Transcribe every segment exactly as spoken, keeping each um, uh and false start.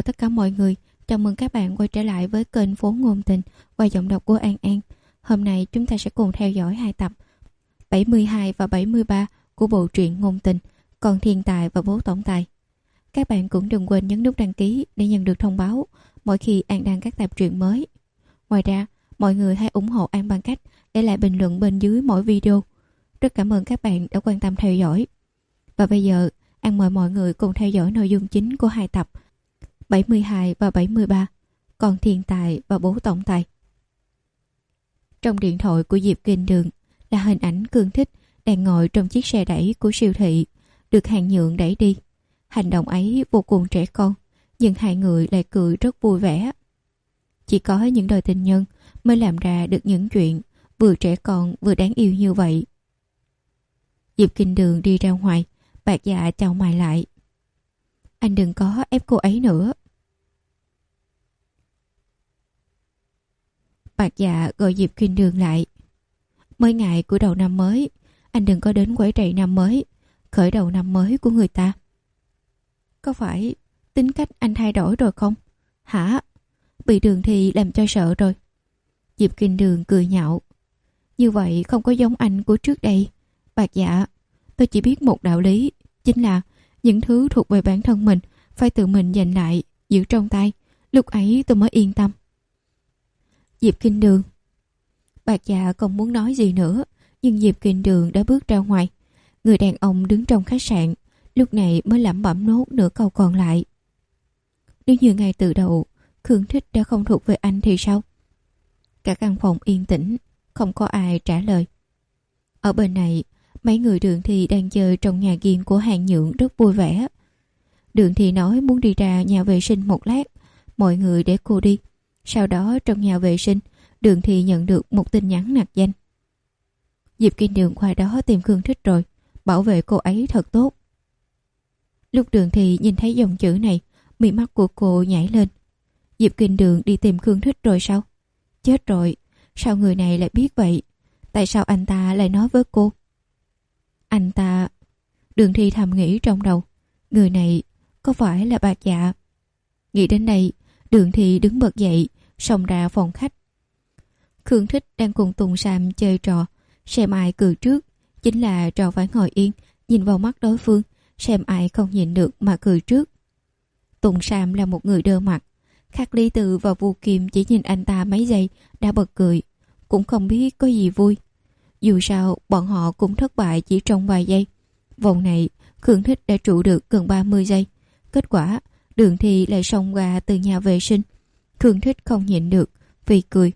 chào tất cả mọi người. Chào mừng các bạn quay trở lại với kênh Phố Ngôn Tình qua giọng đọc của An An. Hôm nay chúng ta sẽ cùng theo dõi hai tập bảy mươi hai và bảy mươi ba của bộ truyện Ngôn Tình, Con Thiên Tài và Bố Tổng Tài. Các bạn cũng đừng quên nhấn nút đăng ký để nhận được thông báo mỗi khi An đăng các tập truyện mới. Ngoài ra, mọi người hãy ủng hộ An bằng cách để lại bình luận bên dưới mỗi video. Rất cảm ơn các bạn đã quan tâm theo dõi. Và bây giờ, An mời mọi người cùng theo dõi nội dung chính của hai tập bảy mươi hai và bảy mươi ba, Con Thiên Tài và Bố Tổng Tài. Trong điện thoại của Diệp Kinh Đường là hình ảnh Cương Thích đang ngồi trong chiếc xe đẩy của siêu thị, được Hàng Nhượng đẩy đi. Hành động ấy vô cùng trẻ con, nhưng hai người lại cười rất vui vẻ. Chỉ có những đôi tình nhân mới làm ra được những chuyện vừa trẻ con vừa đáng yêu như vậy. Diệp Kinh Đường đi ra ngoài, Bạc Dạ chào mày lại. Anh đừng có ép cô ấy nữa. Bạc Dạ gọi Diệp Kinh Đường lại. Mới ngày của đầu năm mới, anh đừng có đến quấy rầy năm mới, khởi đầu năm mới của người ta. Có phải tính cách anh thay đổi rồi không? Hả? Bị Đường Thi làm cho sợ rồi. Diệp Kinh Đường cười nhạo. Như vậy không có giống anh của trước đây. Bạc Dạ, tôi chỉ biết một đạo lý, chính là những thứ thuộc về bản thân mình phải tự mình giành lại, giữ trong tay. Lúc ấy tôi mới yên tâm. Diệp Kinh Đường. Bạc Dạ không muốn nói gì nữa, nhưng Diệp Kinh Đường đã bước ra ngoài. Người đàn ông đứng trong khách sạn lúc này mới lẩm bẩm nốt nửa câu còn lại. Nếu như ngay từ đầu Khương Thích đã không thuộc về anh thì sao? Cả căn phòng yên tĩnh, không có ai trả lời. Ở bên này, mấy người Đường Thi đang chơi trong nhà riêng của Hàng Nhượng rất vui vẻ. Đường Thi nói muốn đi ra nhà vệ sinh một lát, mọi người để cô đi. Sau đó trong nhà vệ sinh, Đường Thi nhận được một tin nhắn nặc danh. Diệp Kinh Đường qua đó tìm Khương Thích rồi, bảo vệ cô ấy thật tốt. Lúc Đường Thi nhìn thấy dòng chữ này, mí mắt của cô nhảy lên. Diệp Kinh Đường đi tìm Khương Thích rồi sao? Chết rồi, sao người này lại biết vậy? Tại sao anh ta lại nói với cô? Anh ta... Đường Thi thầm nghĩ trong đầu, người này có phải là Bạc Dạ? Nghĩ đến đây, Đường Thi đứng bật dậy, xông ra phòng khách. Khương Thích đang cùng Tùng Sam chơi trò xem ai cười trước, chính là trò phải ngồi yên, nhìn vào mắt đối phương, xem ai không nhìn được mà cười trước. Tùng Sam là một người đơ mặt, Khắc Lý Tự và Vu Kim chỉ nhìn anh ta mấy giây đã bật cười, cũng không biết có gì vui. Dù sao, bọn họ cũng thất bại chỉ trong vài giây. Vòng này, Khương Thích đã trụ được gần ba mươi giây. Kết quả, Đường Thi lại xông ra từ nhà vệ sinh. Khương Thích không nhịn được, vì cười.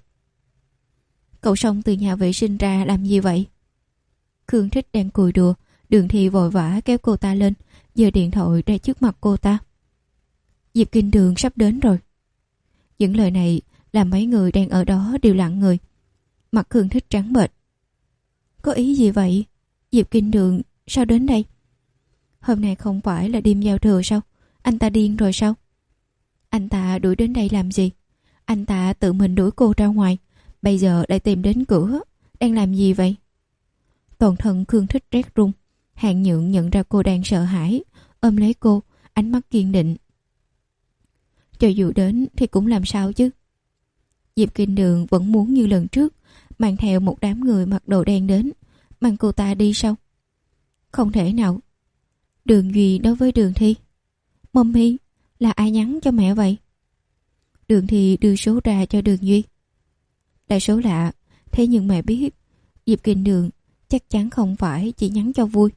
Cậu xông từ nhà vệ sinh ra làm gì vậy? Khương Thích đang cười đùa, Đường Thi vội vã kéo cô ta lên, giơ điện thoại ra trước mặt cô ta. Diệp Kinh Đường sắp đến rồi. Những lời này làm mấy người đang ở đó đều lặng người. Mặt Khương Thích trắng bệch. Có ý gì vậy? Diệp Kinh Đường sao đến đây? Hôm nay không phải là đêm giao thừa sao? Anh ta điên rồi sao? Anh ta đuổi đến đây làm gì? Anh ta tự mình đuổi cô ra ngoài, bây giờ lại tìm đến cửa. Đang làm gì vậy? Toàn thân Khương Thích rét run. Hàng Nhượng nhận ra cô đang sợ hãi, ôm lấy cô, ánh mắt kiên định. Cho dù đến thì cũng làm sao chứ? Diệp Kinh Đường vẫn muốn như lần trước, mang theo một đám người mặc đồ đen đến, mang cô ta đi sao? Không thể nào. Đường Duy đối với Đường Thi. Mommy, là ai nhắn cho mẹ vậy? Đường Thi đưa số ra cho Đường Duy. Là số lạ, thế nhưng mẹ biết Diệp Kinh Đường chắc chắn không phải chỉ nhắn cho vui.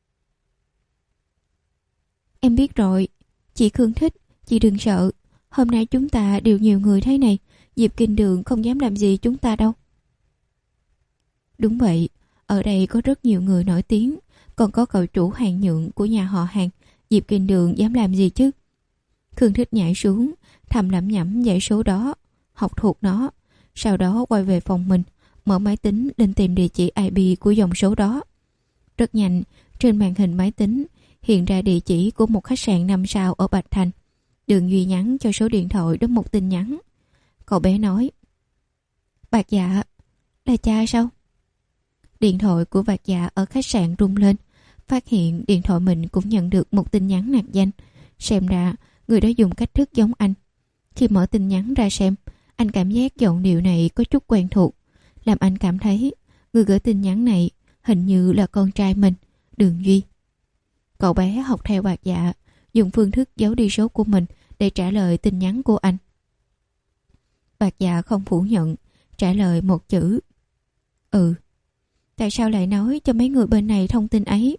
Em biết rồi, chị Khương Thích, chị đừng sợ. Hôm nay chúng ta đều nhiều người thế này, Diệp Kinh Đường không dám làm gì chúng ta đâu. Đúng vậy, ở đây có rất nhiều người nổi tiếng, còn có cậu chủ Hàng Nhượng của nhà họ Hàng, Diệp Kinh Đường dám làm gì chứ? Khương Thích nhảy xuống, thầm lẩm nhẩm dãy số đó, học thuộc nó, sau đó quay về phòng mình, mở máy tính lên tìm địa chỉ i pê của dòng số đó. Rất nhanh, trên màn hình máy tính hiện ra địa chỉ của một khách sạn năm sao ở Bạch Thành. Đường Duy nhắn cho số điện thoại đó một tin nhắn. Cậu bé nói: Bạc Dạ, là cha sao? Điện thoại của Bạc Dạ ở khách sạn rung lên, phát hiện điện thoại mình cũng nhận được một tin nhắn nạc danh. Xem ra Người đó dùng cách thức giống anh. Khi mở tin nhắn ra xem, anh cảm giác giọng điệu này có chút quen thuộc, làm anh cảm thấy người gửi tin nhắn này hình như là con trai mình, Đường Duy. Cậu bé học theo Bạc Dạ, dùng phương thức giấu đi số của mình để trả lời tin nhắn của anh. Bạc Dạ không phủ nhận, trả lời một chữ: ừ. Tại sao lại nói cho mấy người bên này thông tin ấy?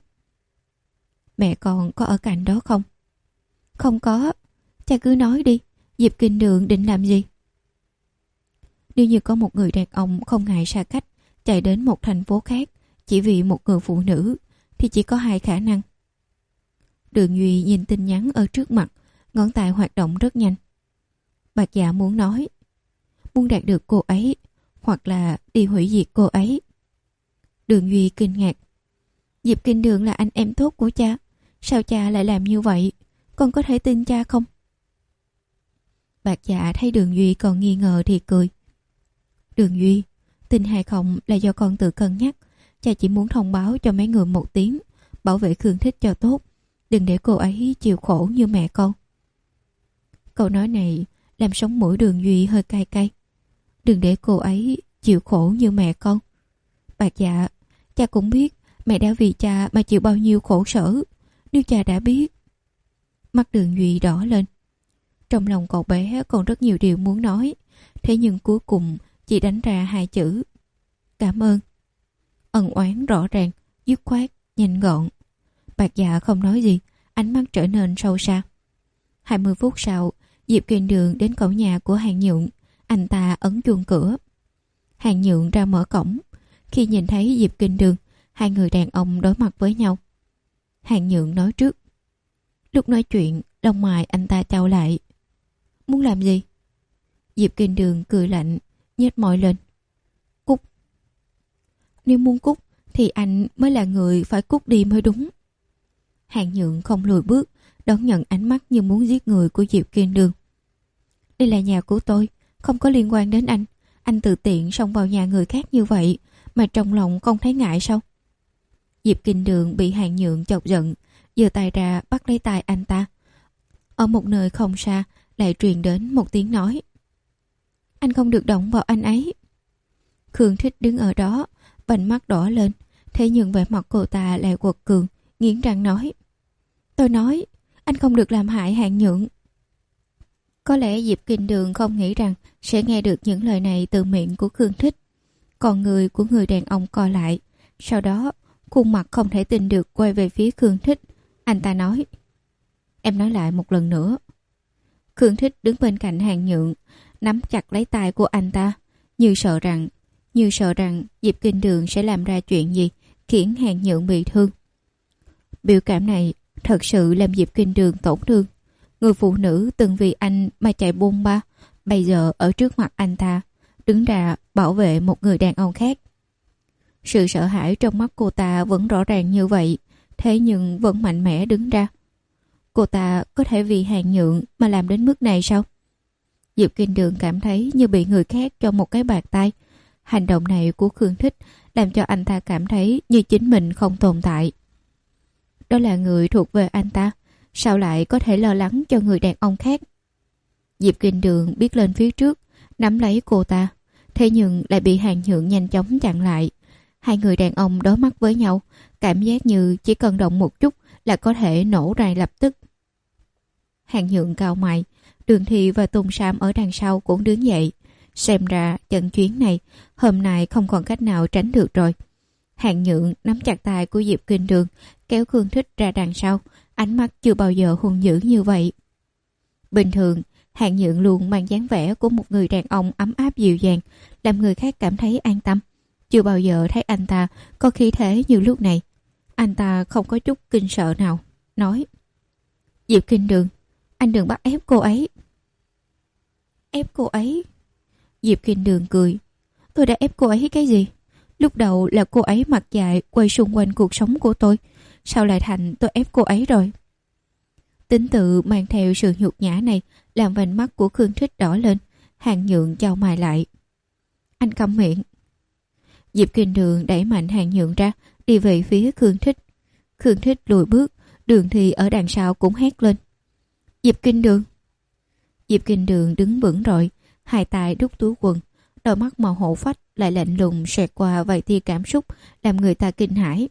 Mẹ con có ở cạnh đó không? Không có. Cha cứ nói đi, Diệp Kinh Đường định làm gì? Nếu như có một người đàn ông không ngại xa cách chạy đến một thành phố khác chỉ vì một người phụ nữ, thì chỉ có hai khả năng. Đường Duy nhìn tin nhắn ở trước mặt, ngón tay hoạt động rất nhanh. Bạc Dạ muốn nói, muốn đạt được cô ấy, hoặc là đi hủy diệt cô ấy. Đường Duy kinh ngạc. Diệp Kinh Đường là anh em tốt của cha, sao cha lại làm như vậy? Con có thể tin cha không? Bạc Dạ thấy Đường Duy còn nghi ngờ thì cười. Đường Duy, tin hay không là do con tự cân nhắc. Cha chỉ muốn thông báo cho mấy người một tiếng, bảo vệ Khương Thích cho tốt, đừng để cô ấy chịu khổ như mẹ con. Câu nói này làm sống mũi Đường Duy hơi cay cay. Đừng để cô ấy chịu khổ như mẹ con. Bạc Dạ, cha cũng biết mẹ đã vì cha mà chịu bao nhiêu khổ sở. Nếu cha đã biết... Mắt Đường Duy đỏ lên. Trong lòng cậu bé còn rất nhiều điều muốn nói, thế nhưng cuối cùng chỉ đánh ra hai chữ: cảm ơn. Ân oán rõ ràng, dứt khoát, nhanh gọn. Bạc Dạ không nói gì, ánh mắt trở nên sâu xa. Hai mươi phút sau, Diệp Kinh Đường đến cổng nhà của Hàng Nhượng. Anh ta ấn chuông cửa. Hàng Nhượng ra mở cổng. Khi nhìn thấy Diệp Kinh Đường, hai người đàn ông đối mặt với nhau. Hàng Nhượng nói trước. Lúc nói chuyện, lông mày anh ta chau lại. Muốn làm gì? Diệp Kinh Đường cười lạnh, nhếch môi lên. Cút. Nếu muốn cút thì anh mới là người phải cút đi mới đúng. Hàng Nhượng không lùi bước, đón nhận ánh mắt như muốn giết người của Diệp Kinh Đường. Đây là nhà của tôi, không có liên quan đến anh. Anh tự tiện xông vào nhà người khác như vậy mà trong lòng không thấy ngại sao? Diệp Kinh Đường bị Hàng Nhượng chọc giận, giơ tay ra bắt lấy tay anh ta. Ở một nơi không xa lại truyền đến một tiếng nói. Anh không được động vào anh ấy. Khương Thích đứng ở đó, vành mắt đỏ lên, thế nhưng vẻ mặt cô ta lại quật cường, nghiến răng nói. Tôi nói, anh không được làm hại Hàng Nhượng. Có lẽ Diệp Kinh Đường không nghĩ rằng sẽ nghe được những lời này từ miệng của Khương Thích. Còn người của người đàn ông co lại. Sau đó, khuôn mặt không thể tin được quay về phía Khương Thích. Anh ta nói. Em nói lại một lần nữa. Khương Thích đứng bên cạnh Hàng Nhượng, nắm chặt lấy tay của anh ta, như sợ rằng, như sợ rằng Diệp Kinh Đường sẽ làm ra chuyện gì khiến Hàng Nhượng bị thương. Biểu cảm này thật sự làm Diệp Kinh Đường tổn thương. Người phụ nữ từng vì anh mà chạy bôn ba, bây giờ ở trước mặt anh ta, đứng ra bảo vệ một người đàn ông khác. Sự sợ hãi trong mắt cô ta vẫn rõ ràng như vậy, thế nhưng vẫn mạnh mẽ đứng ra. Cô ta có thể vì Hàng Nhượng mà làm đến mức này sao? Diệp Kinh Đường cảm thấy như bị người khác cho một cái bạt tay. Hành động này của Khương Thích làm cho anh ta cảm thấy như chính mình không tồn tại. Đó là người thuộc về anh ta, sao lại có thể lo lắng cho người đàn ông khác? Diệp Kinh Đường biết lên phía trước, nắm lấy cô ta, thế nhưng lại bị Hàng Nhượng nhanh chóng chặn lại. Hai người đàn ông đối mắt với nhau, cảm giác như chỉ cần động một chút là có thể nổ ra lập tức. Hàng Nhượng cau mày, Đường Thị và Tùng Sam ở đằng sau cũng đứng dậy. Xem ra trận chuyến này hôm nay không còn cách nào tránh được rồi. Hàng Nhượng nắm chặt tay của Diệp Kinh Đường, kéo Khương Thích ra đằng sau, ánh mắt chưa bao giờ hung dữ như vậy. Bình thường, Hàng Nhượng luôn mang dáng vẻ của một người đàn ông ấm áp dịu dàng, làm người khác cảm thấy an tâm. Chưa bao giờ thấy anh ta có khí thế như lúc này. Anh ta không có chút kinh sợ nào, nói. Diệp Kinh Đường, anh đừng bắt ép cô ấy. Ép cô ấy? Diệp Kinh Đường cười. Tôi đã ép cô ấy cái gì? Lúc đầu là cô ấy mặt dại quay xung quanh cuộc sống của tôi. Sao lại thành tôi ép cô ấy rồi? Tính tự mang theo sự nhục nhã này làm vành mắt của Khương Thích đỏ lên. Hàng Nhượng chau mày lại. Anh câm miệng. Diệp Kinh Đường đẩy mạnh Hàng Nhượng ra, đi về phía Khương Thích. Khương Thích lùi bước, Đường Thị ở đằng sau cũng hét lên. Diệp Kinh Đường. Diệp Kinh Đường đứng vững rồi, hai tay đút túi quần, đôi mắt màu hổ phách lại lạnh lùng xẹt qua vài tia cảm xúc làm người ta kinh hãi.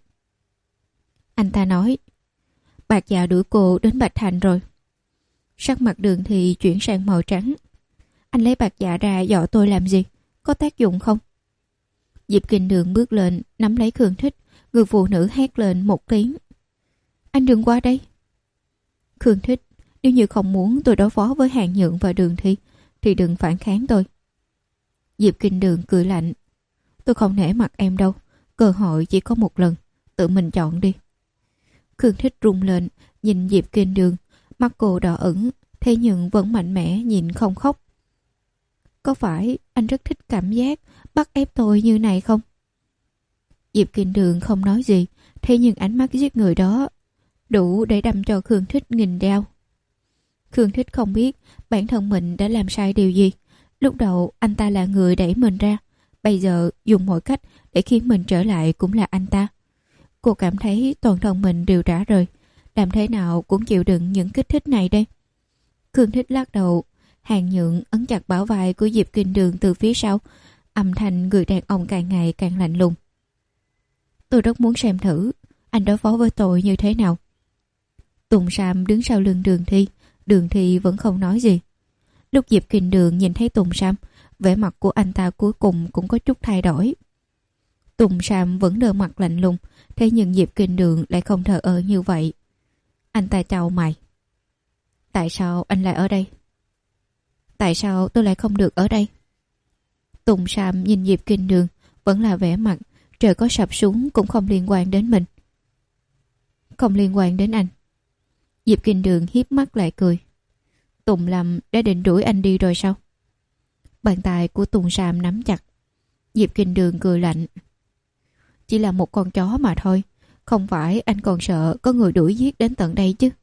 Anh ta nói, Bạc Dạ đuổi cô đến Bạch Thành rồi. Sắc mặt Đường Thi chuyển sang màu trắng. Anh lấy Bạc Dạ ra dọa tôi làm gì? Có tác dụng không? Diệp Kinh Đường bước lên, nắm lấy Khương Thích, người phụ nữ hét lên một tiếng. Anh đừng qua đây. Khương Thích, nếu như không muốn tôi đối phó với Hàn Nhượng và Đường Thi, thì đừng phản kháng tôi. Diệp Kinh Đường cười lạnh. Tôi không nể mặt em đâu, cơ hội chỉ có một lần, tự mình chọn đi. Khương Thích rung lên, nhìn Diệp Kinh Đường, mắt cô đỏ ửng, thế nhưng vẫn mạnh mẽ nhìn không khóc. Có phải anh rất thích cảm giác bắt ép tôi như này không? Diệp Kinh Đường không nói gì, thế nhưng ánh mắt giết người đó đủ để đâm cho Khương Thích nghìn đao. Khương Thích không biết bản thân mình đã làm sai điều gì. Lúc đầu anh ta là người đẩy mình ra, bây giờ dùng mọi cách để khiến mình trở lại cũng là anh ta. Cô cảm thấy toàn thân mình đều rã rời, làm thế nào cũng chịu đựng những kích thích này đây. Khương Thích lắc đầu. Hàn Nhượng ấn chặt bả vai của Diệp Kinh Đường từ phía sau, âm thanh người đàn ông càng ngày càng lạnh lùng. Tôi rất muốn xem thử anh đối phó với tôi như thế nào. Tùng Sam đứng sau lưng Đường Thi, Đường Thi vẫn không nói gì. Lúc Diệp Kinh Đường nhìn thấy Tùng Sam, vẻ mặt của anh ta cuối cùng cũng có chút thay đổi. Tùng Sam vẫn đơ mặt lạnh lùng, thế nhưng Diệp Kinh Đường lại không thờ ơ như vậy. Anh ta chau mày. Tại sao anh lại ở đây? Tại sao tôi lại không được ở đây? Tùng Sam nhìn Diệp Kinh Đường, vẫn là vẻ mặt trời có sập xuống cũng không liên quan đến mình. Không liên quan đến anh. Diệp Kinh Đường hiếp mắt lại cười. Tùng Lâm đã định đuổi anh đi rồi sao? Bàn tay của Tùng Sam nắm chặt. Diệp Kinh Đường cười lạnh. Chỉ là một con chó mà thôi, không phải anh còn sợ có người đuổi giết đến tận đây chứ?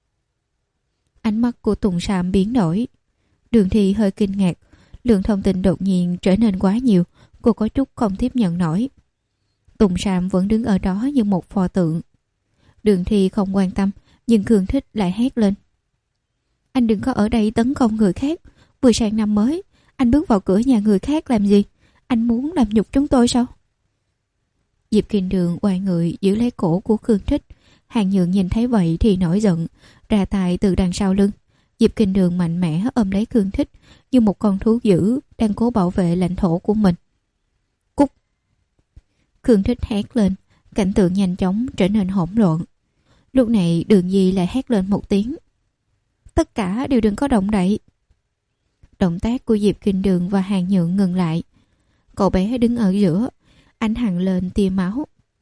Ánh mắt của Tùng Sam biến đổi. Đường Thi hơi kinh ngạc, lượng thông tin đột nhiên trở nên quá nhiều, cô có chút không tiếp nhận nổi. Tùng Sam vẫn đứng ở đó như một pho tượng. Đường Thi không quan tâm, nhưng Khương Thích lại hét lên. Anh đừng có ở đây tấn công người khác, vừa sang năm mới, anh bước vào cửa nhà người khác làm gì? Anh muốn làm nhục chúng tôi sao? Diệp Kinh Đường oai người giữ lấy cổ của Khương Thích. Hàn Nhượng nhìn thấy vậy thì nổi giận, ra tay từ đằng sau lưng. Diệp Kinh Đường mạnh mẽ ôm lấy Khương Thích như một con thú dữ đang cố bảo vệ lãnh thổ của mình. Cút! Khương Thích hét lên, cảnh tượng nhanh chóng trở nên hỗn loạn. Lúc này Đường Di lại hét lên một tiếng. Tất cả đều đừng có động đậy. Động tác của Diệp Kinh Đường và Hàn Nhượng ngừng lại. Cậu bé đứng ở giữa, anh hằn lên tia máu.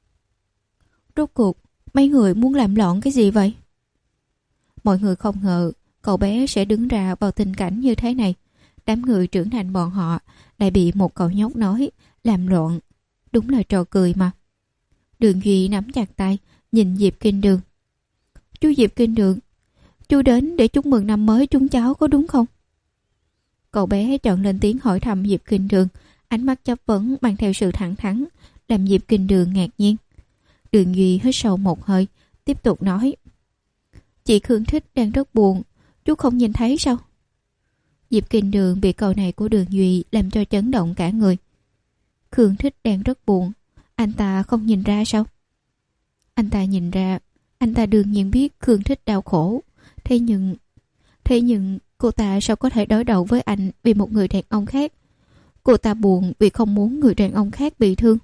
Rốt cuộc, mấy người muốn làm loạn cái gì vậy? Mọi người không ngờ cậu bé sẽ đứng ra vào tình cảnh như thế này. Đám người trưởng thành bọn họ lại bị một cậu nhóc nói làm loạn. Đúng là trò cười mà. Đường Duy nắm chặt tay, nhìn Diệp Kinh Đường. Chú Diệp Kinh Đường, chú đến để chúc mừng năm mới chúng cháu có đúng không? Cậu bé chọn lên tiếng hỏi thăm Diệp Kinh Đường, ánh mắt chất vấn mang theo sự thẳng thắn, làm Diệp Kinh Đường ngạc nhiên. Đường Duy hít sâu một hơi, tiếp tục nói. Chị Khương Thích đang rất buồn, chú không nhìn thấy sao? Diệp Kinh Đường bị câu này của Đường Duy làm cho chấn động cả người. Khương Thích đang rất buồn, anh ta không nhìn ra sao? Anh ta nhìn ra, anh ta đương nhiên biết Khương Thích đau khổ. Thế nhưng, thế nhưng cô ta sao có thể đối đầu với anh vì một người đàn ông khác? Cô ta buồn vì không muốn người đàn ông khác bị thương.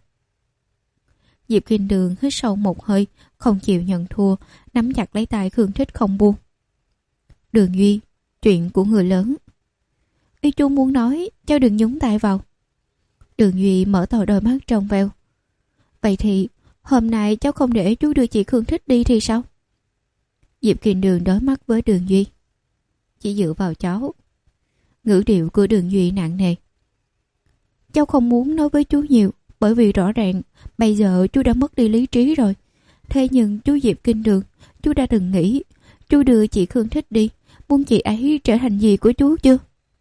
Diệp Kinh Đường hít sâu một hơi, không chịu nhận thua, nắm chặt lấy tay Khương Thích không buông. Đường Duy, chuyện của người lớn. Ý chú muốn nói, cháu đừng nhúng tay vào. Đường Duy mở to đôi mắt trong veo. Vậy thì, hôm nay cháu không để chú đưa chị Khương Thích đi thì sao? Diệp Kinh Đường đối mắt với Đường Duy. Chỉ dựa vào cháu. Ngữ điệu của Đường Duy nặng nề. Cháu không muốn nói với chú nhiều, bởi vì rõ ràng bây giờ chú đã mất đi lý trí rồi. Thế nhưng chú Diệp Kinh Đường, chú đã từng nghĩ chú đưa chị Khương Thích đi, muốn chị ấy trở thành gì của chú chưa?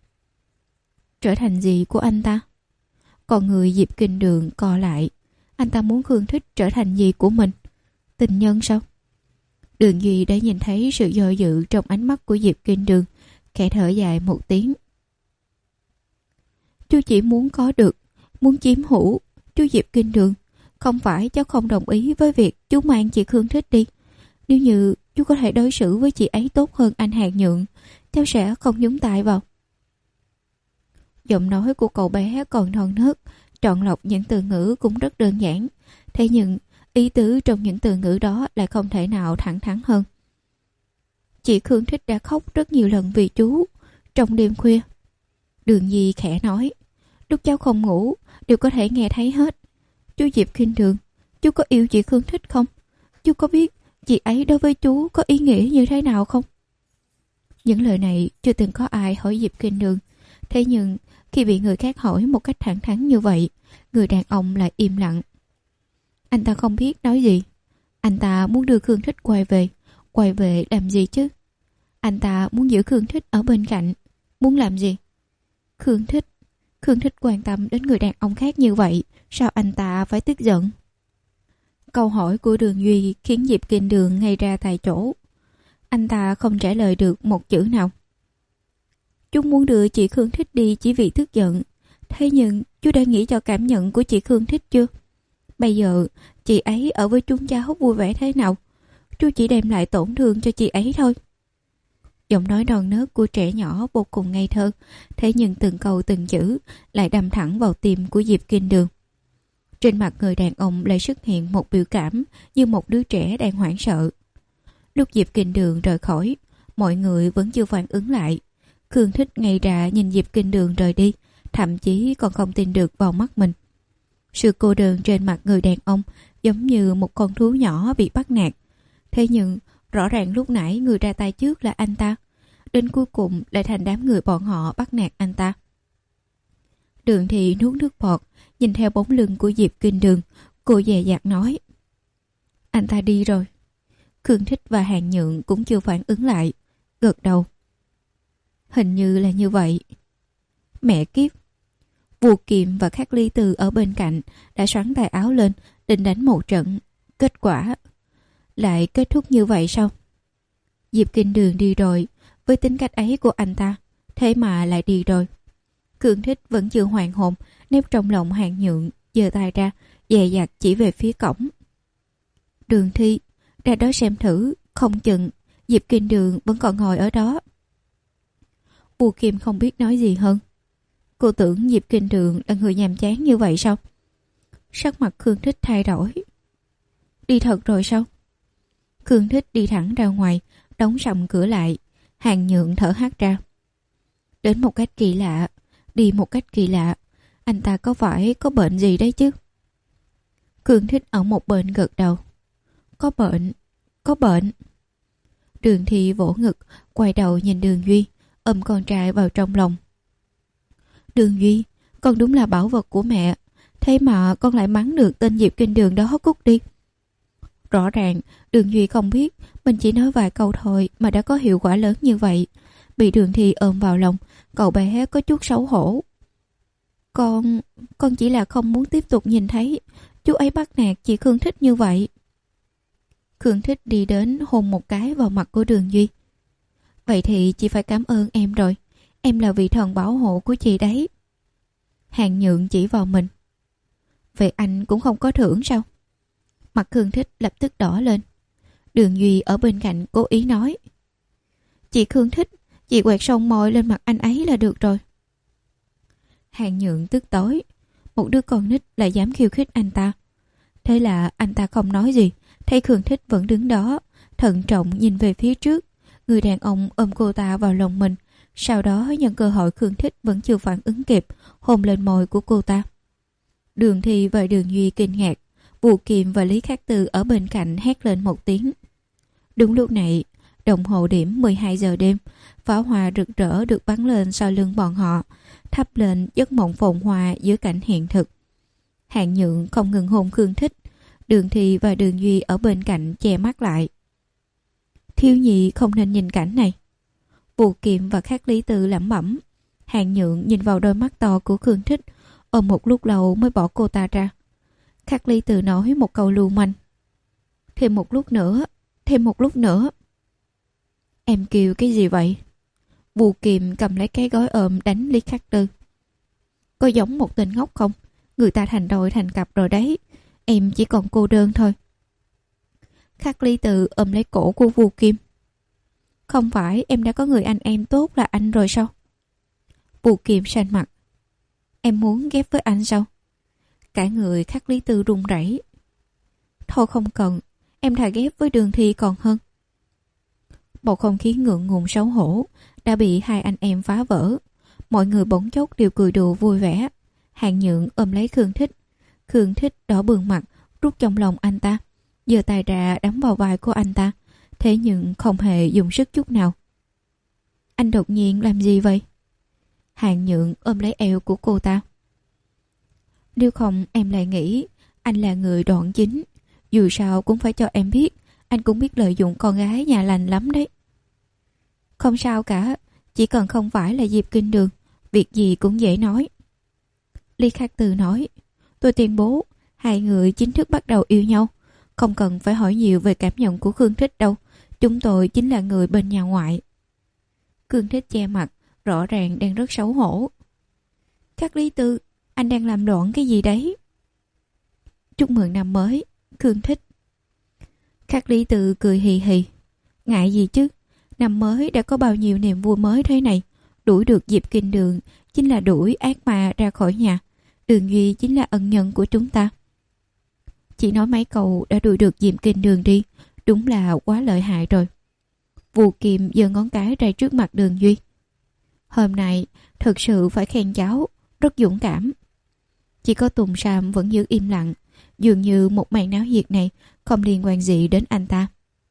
Trở thành gì của anh ta? Còn người Diệp Kinh Đường co lại. Anh ta muốn Khương Thích trở thành gì của mình? Tình nhân sao? Đường Duy đã nhìn thấy sự do dự trong ánh mắt của Diệp Kinh Đường, khẽ thở dài một tiếng. Chú chỉ muốn có được, muốn chiếm hữu. Chú Diệp Kinh Đường, không phải cháu không đồng ý với việc chú mang chị Khương Thích đi. Nếu như chú có thể đối xử với chị ấy tốt hơn anh Hàn Nhượng, cháu sẽ không nhúng tay vào. Giọng nói của cậu bé còn non nớt, chọn lọc những từ ngữ cũng rất đơn giản. Thế nhưng ý tứ trong những từ ngữ đó lại không thể nào thẳng thắn hơn. Chị Khương Thích đã khóc rất nhiều lần vì chú trong đêm khuya. Đường Di khẽ nói, lúc cháu không ngủ đều có thể nghe thấy hết. Chú Diệp Kinh Đường, chú có yêu chị Khương Thích không? Chú có biết chị ấy đối với chú có ý nghĩa như thế nào không? Những lời này chưa từng có ai hỏi Diệp Kinh Đường. Thế nhưng khi bị người khác hỏi một cách thẳng thắn như vậy, người đàn ông lại im lặng. Anh ta không biết nói gì. Anh ta muốn đưa Khương Thích quay về. Quay về làm gì chứ? Anh ta muốn giữ Khương Thích ở bên cạnh. Muốn làm gì? Khương Thích Khương Thích quan tâm đến người đàn ông khác như vậy, sao anh ta phải tức giận? Câu hỏi của Đường Duy khiến Diệp Kinh Đường ngây ra tại chỗ. Anh ta không trả lời được một chữ nào. Chú muốn đưa chị Khương Thích đi chỉ vì tức giận. Thế nhưng chú đã nghĩ cho cảm nhận của chị Khương Thích chưa? Bây giờ chị ấy ở với chúng cháu vui vẻ thế nào? Chú chỉ đem lại tổn thương cho chị ấy thôi. Giọng nói non nớt của trẻ nhỏ vô cùng ngây thơ, thế nhưng từng câu từng chữ lại đâm thẳng vào tim của Diệp Kinh Đường. Trên mặt người đàn ông lại xuất hiện một biểu cảm như một đứa trẻ đang hoảng sợ. Lúc Diệp Kinh Đường rời khỏi, mọi người vẫn chưa phản ứng lại. Khương Thích ngây ra nhìn Diệp Kinh Đường rời đi, thậm chí còn không tin được vào mắt mình. Sự cô đơn trên mặt người đàn ông giống như một con thú nhỏ bị bắt nạt. Thế nhưng rõ ràng lúc nãy người ra tay trước là anh ta, đến cuối cùng lại thành đám người bọn họ bắt nạt anh ta. Đường Thị nuốt nước bọt, nhìn theo bóng lưng của Diệp Kinh Đường, cô dè dặt nói: Anh ta đi rồi. Khương Thích và Hàn Nhượng cũng chưa phản ứng lại, gật đầu. Hình như là như vậy. Mẹ kiếp. Vua Kiệm và Khắc Ly Từ ở bên cạnh đã xoắn tay áo lên định đánh một trận. Kết quả lại kết thúc như vậy sao? Diệp Kinh Đường đi rồi, với tính cách ấy của anh ta, thế mà lại đi rồi. Khương Thích vẫn chưa hoàn hồn, nép trong lòng Hàn Nhượng, giơ tay ra, dè dặt chỉ về phía cổng. Đường Thi, ra đó xem thử, không chừng Diệp Kinh Đường vẫn còn ngồi ở đó. Vua Kim không biết nói gì hơn. Cô tưởng Diệp Kinh Đường là người nhàm chán như vậy sao? Sắc mặt Khương Thích thay đổi. Đi thật rồi sao? Khương Thích đi thẳng ra ngoài, đóng sầm cửa lại. Hàn Nhượng thở hắt ra. Đến một cách kỳ lạ, đi một cách kỳ lạ. Anh ta có phải có bệnh gì đấy chứ? Khương Thích ở một bên gật đầu. Có bệnh, có bệnh. Đường Thị vỗ ngực, quay đầu nhìn Đường Duy, ôm con trai vào trong lòng. Đường Duy, con đúng là bảo vật của mẹ, thế mà con lại mắng được tên Diệp Kinh Đường đó cút đi. Rõ ràng Đường Duy không biết mình chỉ nói vài câu thôi mà đã có hiệu quả lớn như vậy. Bị Đường Thị ôm vào lòng, cậu bé có chút xấu hổ. Con, con chỉ là không muốn tiếp tục nhìn thấy chú ấy bắt nạt chị Khương Thích như vậy. Khương Thích đi đến hôn một cái vào mặt của Đường Duy. Vậy thì chị phải cảm ơn em rồi. Em là vị thần bảo hộ của chị đấy. Hàn Nhượng chỉ vào mình. Vậy anh cũng không có thưởng sao? Mặt Khương Thích lập tức đỏ lên. Đường Duy ở bên cạnh cố ý nói. Chị Khương Thích, chị quẹt son môi lên mặt anh ấy là được rồi. Hàn Nhượng tức tối. Một đứa con nít lại dám khiêu khích anh ta. Thế là anh ta không nói gì. Thấy Khương Thích vẫn đứng đó, thận trọng nhìn về phía trước. Người đàn ông ôm cô ta vào lòng mình. Sau đó nhân cơ hội Khương Thích vẫn chưa phản ứng kịp, hôn lên môi của cô ta. Đường Thị và Đường Duy kinh ngạc. Vua Kiệm và Lý Khắc Tư ở bên cạnh hét lên một tiếng. Đúng lúc này, đồng hồ điểm mười hai giờ đêm, pháo hoa rực rỡ được bắn lên sau lưng bọn họ, thắp lên giấc mộng phồn hoa giữa cảnh hiện thực. Hàn Nhượng không ngừng hôn Khương Thích. Đường Thị và Đường Duy ở bên cạnh che mắt lại. Thiếu nhị không nên nhìn cảnh này. Vua Kiệm và Khắc Lý Tư lẩm bẩm. Hàn Nhượng nhìn vào đôi mắt to của Khương Thích, ôm một lúc lâu mới bỏ cô ta ra. Khắc Lý Tư nói một câu lưu manh. Thêm một lúc nữa, thêm một lúc nữa. Em kêu cái gì vậy? Vu Kiệm cầm lấy cái gói ôm đánh Lý Khắc Tư. Có giống một tên ngốc không? Người ta thành đôi thành cặp rồi đấy. Em chỉ còn cô đơn thôi. Khắc Lý Từ ôm lấy cổ của Vu Kiệm. Không phải em đã có người anh em tốt là anh rồi sao? Vu Kiệm xanh mặt. Em muốn ghép với anh sao? Cả người Khắc Lý Từ run rẩy. Thôi không cần, em thà ghép với Đường Thi còn hơn. Bầu không khí ngượng ngùng xấu hổ đã bị hai anh em phá vỡ. Mọi người bỗng chốc đều cười đùa vui vẻ. Hàn Nhượng ôm lấy Khương Thích. Khương Thích đỏ bừng mặt, rút trong lòng anh ta, giơ tay ra đấm vào vai của anh ta, thế nhưng không hề dùng sức chút nào. Anh đột nhiên làm gì vậy? Hàn Nhượng ôm lấy eo của cô ta. Nếu không em lại nghĩ anh là người đoạn chính. Dù sao cũng phải cho em biết anh cũng biết lợi dụng con gái nhà lành lắm đấy. Không sao cả, chỉ cần không phải là Diệp Kinh Đường, việc gì cũng dễ nói. Lý Khắc Từ nói, tôi tuyên bố hai người chính thức bắt đầu yêu nhau. Không cần phải hỏi nhiều về cảm nhận của Khương Thích đâu. Chúng tôi chính là người bên nhà ngoại. Khương Thích che mặt, rõ ràng đang rất xấu hổ. Khắc Lý Tư, anh đang làm loạn cái gì đấy? Chúc mừng năm mới, Khương Thích. Khắc Lý Tư cười hì hì. Ngại gì chứ, năm mới đã có bao nhiêu niềm vui mới thế này. Đuổi được Diệp Kinh Đường chính là đuổi ác ma ra khỏi nhà. Đường Duy chính là ân nhân của chúng ta. Chỉ nói mấy câu đã đuổi được Diệp Kinh Đường đi, đúng là quá lợi hại rồi. Vu Kiệm giơ ngón cái ra trước mặt Đường Duy. Hôm nay thật sự phải khen cháu, rất dũng cảm. Chỉ có Tùng Sam vẫn giữ im lặng, dường như một màn náo nhiệt này không liên quan gì đến anh ta.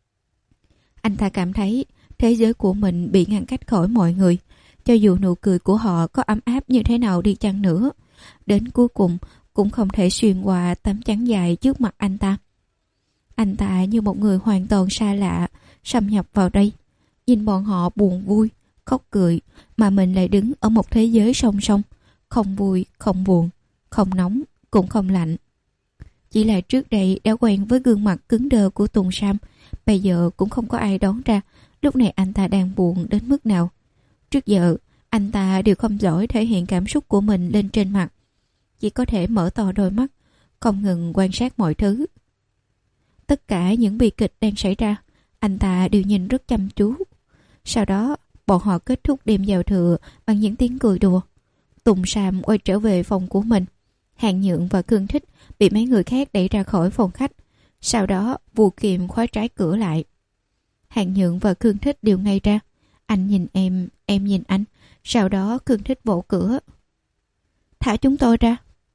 Anh ta cảm thấy thế giới của mình bị ngăn cách khỏi mọi người. Cho dù nụ cười của họ có ấm áp như thế nào đi chăng nữa, đến cuối cùng cũng không thể xuyên qua tấm chắn dài trước mặt anh ta. Anh ta như một người hoàn toàn xa lạ xâm nhập vào đây, nhìn bọn họ buồn vui, khóc cười, mà mình lại đứng ở một thế giới song song, không vui, không buồn, không nóng, cũng không lạnh. Chỉ là trước đây đã quen với gương mặt cứng đơ của Tùng Sam, bây giờ cũng không có ai đoán ra lúc này anh ta đang buồn đến mức nào. Trước giờ, anh ta đều không giỏi thể hiện cảm xúc của mình lên trên mặt, chỉ có thể mở to đôi mắt, không ngừng quan sát mọi thứ. Tất cả những bi kịch đang xảy ra, anh ta đều nhìn rất chăm chú. Sau đó, bọn họ kết thúc đêm giao thừa bằng những tiếng cười đùa. Tùng Sam quay trở về phòng của mình. Hàn Nhượng và Khương Thích bị mấy người khác đẩy ra khỏi phòng khách. Sau đó, Vu Kiệm khóa trái cửa lại. Hàn Nhượng và Khương Thích đều ngay ra. Anh nhìn em, em nhìn anh. Sau đó Khương Thích vỗ cửa. Thả chúng tôi ra.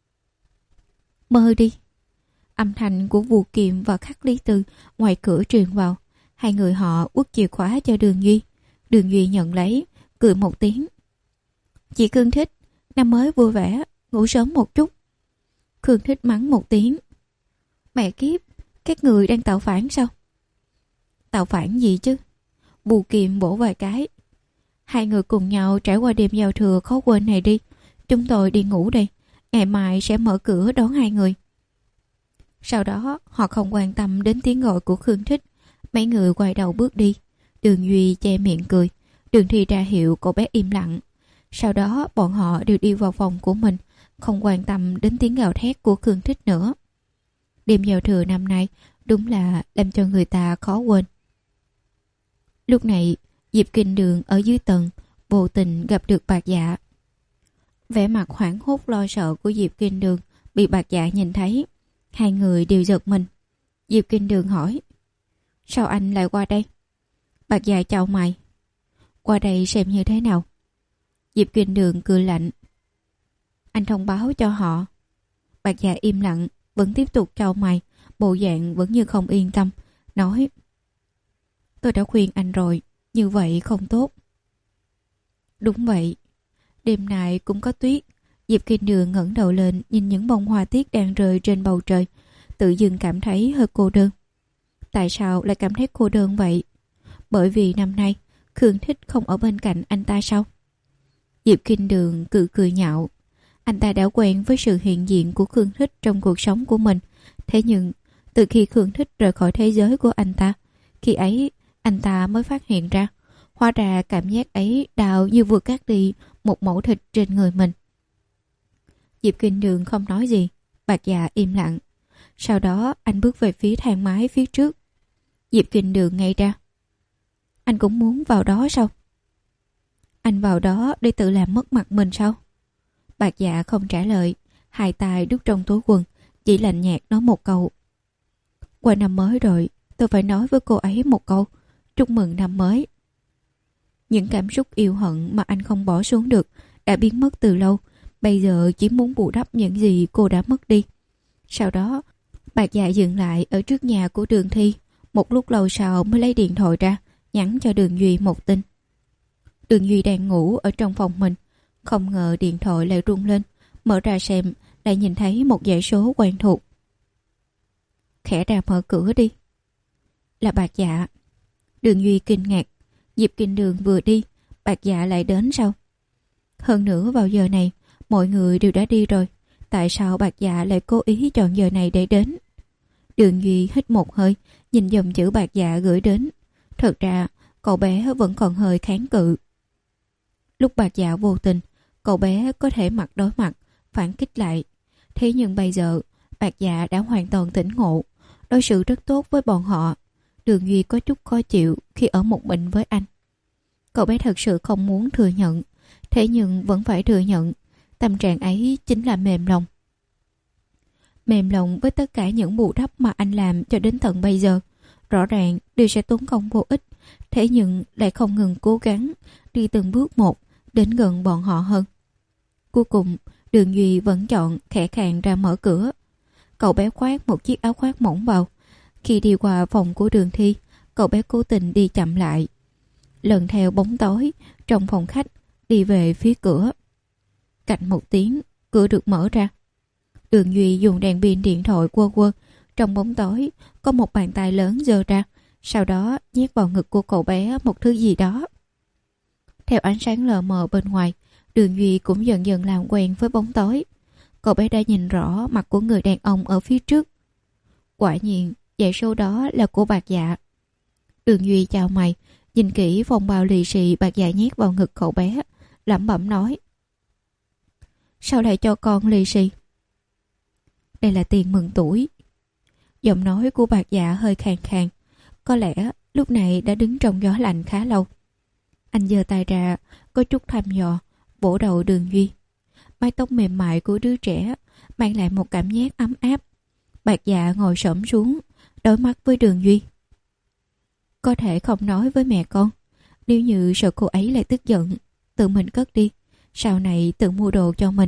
Mơ đi. Âm thanh của Vu Kiệm và Khắc Lý Tư ngoài cửa truyền vào. Hai người họ uất chìa khóa cho Đường Duy. Đường Duy nhận lấy, cười một tiếng. Chị Khương Thích, năm mới vui vẻ, ngủ sớm một chút. Khương Thích mắng một tiếng. Mẹ kiếp, các người đang tạo phản sao? Tạo phản gì chứ? Vu Kiệm bổ vài cái. Hai người cùng nhau trải qua đêm giao thừa khó quên này đi. Chúng tôi đi ngủ đây. Ngày mai sẽ mở cửa đón hai người. Sau đó họ không quan tâm đến tiếng gọi của Khương Thích. Mấy người quay đầu bước đi. Đường Duy che miệng cười. Đường Thi ra hiệu cậu bé im lặng. Sau đó bọn họ đều đi vào phòng của mình, không quan tâm đến tiếng gào thét của Khương Thích nữa. Đêm giao thừa năm nay đúng là làm cho người ta khó quên. Lúc này Diệp Kinh Đường ở dưới tầng vô tình gặp được Bạc Dạ. Vẻ mặt hoảng hốt lo sợ của Diệp Kinh Đường bị Bạc Dạ nhìn thấy. Hai người đều giật mình. Diệp Kinh Đường hỏi: Sao anh lại qua đây? Bạc Dạ chào mày: Qua đây xem như thế nào? Diệp Kinh Đường cười lạnh: Anh thông báo cho họ. Bạc Dạ im lặng, vẫn tiếp tục chào mày, bộ dạng vẫn như không yên tâm, nói: Tôi đã khuyên anh rồi, như vậy không tốt. Đúng vậy. Đêm nay cũng có tuyết. Diệp Kinh Đường ngẩng đầu lên nhìn những bông hoa tiết đang rơi trên bầu trời, tự dưng cảm thấy hơi cô đơn. Tại sao lại cảm thấy cô đơn vậy? Bởi vì năm nay Khương Thích không ở bên cạnh anh ta sao? Diệp Kinh Đường cười cười nhạo. Anh ta đã quen với sự hiện diện của Khương Thích trong cuộc sống của mình. Thế nhưng từ khi Khương Thích rời khỏi thế giới của anh ta, Khi ấy anh ta mới phát hiện ra, hóa ra cảm giác ấy đau như vừa cắt đi một mẩu thịt trên người mình. Diệp Kinh Đường không nói gì, Bạc Dạ im lặng. Sau đó anh bước về phía thang máy phía trước. Diệp Kinh Đường ngay ra. Anh cũng muốn vào đó sao? Anh vào đó để tự làm mất mặt mình sao? Bạc Dạ không trả lời, hai tay đút trong túi quần, chỉ lạnh nhạt nói một câu. Qua năm mới rồi, tôi phải nói với cô ấy một câu. Chúc mừng năm mới. Những cảm xúc yêu hận mà anh không bỏ xuống được đã biến mất từ lâu, bây giờ chỉ muốn bù đắp những gì cô đã mất đi. Sau đó, Bạc Dạ dừng lại ở trước nhà của Đường Thi. Một lúc lâu sau mới lấy điện thoại ra, nhắn cho Đường Duy một tin. Đường Duy đang ngủ ở trong phòng mình, không ngờ điện thoại lại rung lên. Mở ra xem, lại nhìn thấy một dãy số quen thuộc. Khẽ ra mở cửa đi. Là Bạc Dạ. Đường Duy kinh ngạc. Diệp Kinh Đường vừa đi, Bạc Dạ lại đến sao? Hơn nữa vào giờ này, mọi người đều đã đi rồi. Tại sao Bạc Dạ lại cố ý chọn giờ này để đến? Đường Duy hít một hơi, nhìn dòng chữ Bạc Dạ gửi đến. Thật ra, cậu bé vẫn còn hơi kháng cự. Lúc Bạc Dạ vô tình, cậu bé có thể mặt đối mặt, phản kích lại. Thế nhưng bây giờ, Bạc Dạ đã hoàn toàn tỉnh ngộ, đối xử rất tốt với bọn họ. Đường Duy có chút khó chịu khi ở một mình với anh. Cậu bé thật sự không muốn thừa nhận, thế nhưng vẫn phải thừa nhận. Tâm trạng ấy chính là mềm lòng. Mềm lòng với tất cả những bù đắp mà anh làm cho đến tận bây giờ. Rõ ràng đều sẽ tốn công vô ích, thế nhưng lại không ngừng cố gắng đi từng bước một đến gần bọn họ hơn. Cuối cùng, Đường Duy vẫn chọn khẽ khàng ra mở cửa. Cậu bé khoác một chiếc áo khoác mỏng vào. Khi đi qua phòng của Đường Thi, cậu bé cố tình đi chậm lại, lần theo bóng tối trong phòng khách đi về phía cửa. Cạnh một tiếng, cửa được mở ra. Đường Duy dùng đèn pin điện thoại quơ quơ. Trong bóng tối có một bàn tay lớn giơ ra, sau đó nhét vào ngực của cậu bé một thứ gì đó. Theo ánh sáng lờ mờ bên ngoài, Đường Duy cũng dần dần làm quen với bóng tối. Cậu bé đã nhìn rõ mặt của người đàn ông ở phía trước. Quả nhiên, dãy số đó là của Bạc Dạ. Đường Duy chào mày, nhìn kỹ phong bao lì xì Bạc Dạ nhét vào ngực cậu bé, lẩm bẩm nói. Sao lại cho con lì xì? Đây là tiền mừng tuổi. Giọng nói của Bạc Dạ hơi khàn khàn. Có lẽ lúc này đã đứng trong gió lạnh khá lâu. Anh giơ tay ra, có chút thăm dò, vỗ đầu Đường Duy. Mái tóc mềm mại của đứa trẻ mang lại một cảm giác ấm áp. Bạc Dạ ngồi xổm xuống, đối mắt với Đường Duy. Có thể không nói với mẹ con. Nếu như sợ cô ấy lại tức giận, tự mình cất đi, sau này tự mua đồ cho mình.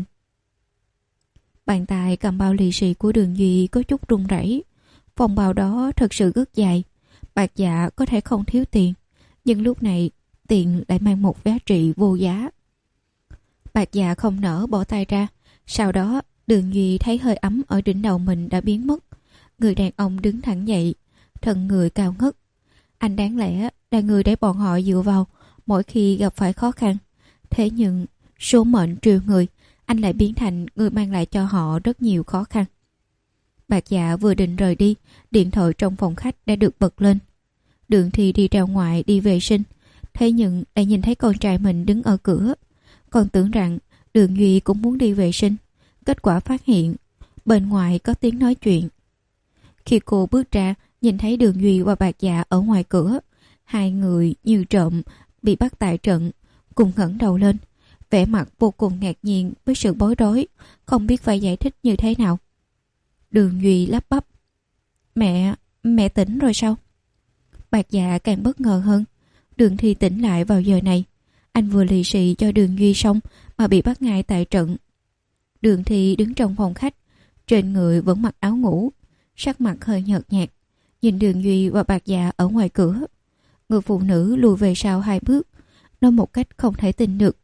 Bàn tay cầm bao lì xì của Đường Duy có chút run rẩy. Phòng bao đó thật sự rất dài. Bạc Dạ có thể không thiếu tiền, nhưng lúc này tiền lại mang một giá trị vô giá. Bạc Dạ không nỡ bỏ tay ra. Sau đó Đường Duy thấy hơi ấm ở đỉnh đầu mình đã biến mất. Người đàn ông đứng thẳng dậy, thân người cao ngất. Anh đáng lẽ là người để bọn họ dựa vào mỗi khi gặp phải khó khăn. Thế nhưng số mệnh trêu người, anh lại biến thành người mang lại cho họ rất nhiều khó khăn. Bạc Dạ vừa định rời đi, điện thoại trong phòng khách đã được bật lên. Đường Thi đi ra ngoài đi vệ sinh, thế nhưng lại nhìn thấy con trai mình đứng ở cửa. Còn tưởng rằng Đường Duy cũng muốn đi vệ sinh. Kết quả phát hiện bên ngoài có tiếng nói chuyện. Khi cô bước ra, nhìn thấy Đường Duy và Bạc Dạ ở ngoài cửa. Hai người như trộm bị bắt tại trận, cùng ngẩng đầu lên, vẻ mặt vô cùng ngạc nhiên với sự bối rối, không biết phải giải thích như thế nào. Đường Duy lắp bắp. Mẹ, mẹ tỉnh rồi sao? Bạc Dạ càng bất ngờ hơn. Đường Thi tỉnh lại vào giờ này. Anh vừa lì xì cho Đường Duy xong mà bị bắt ngay tại trận. Đường Thi đứng trong phòng khách, trên người vẫn mặc áo ngủ, sắc mặt hơi nhợt nhạt, nhìn Đường Duy và Bạc Dạ ở ngoài cửa. Người phụ nữ lùi về sau hai bước, nói một cách không thể tin được.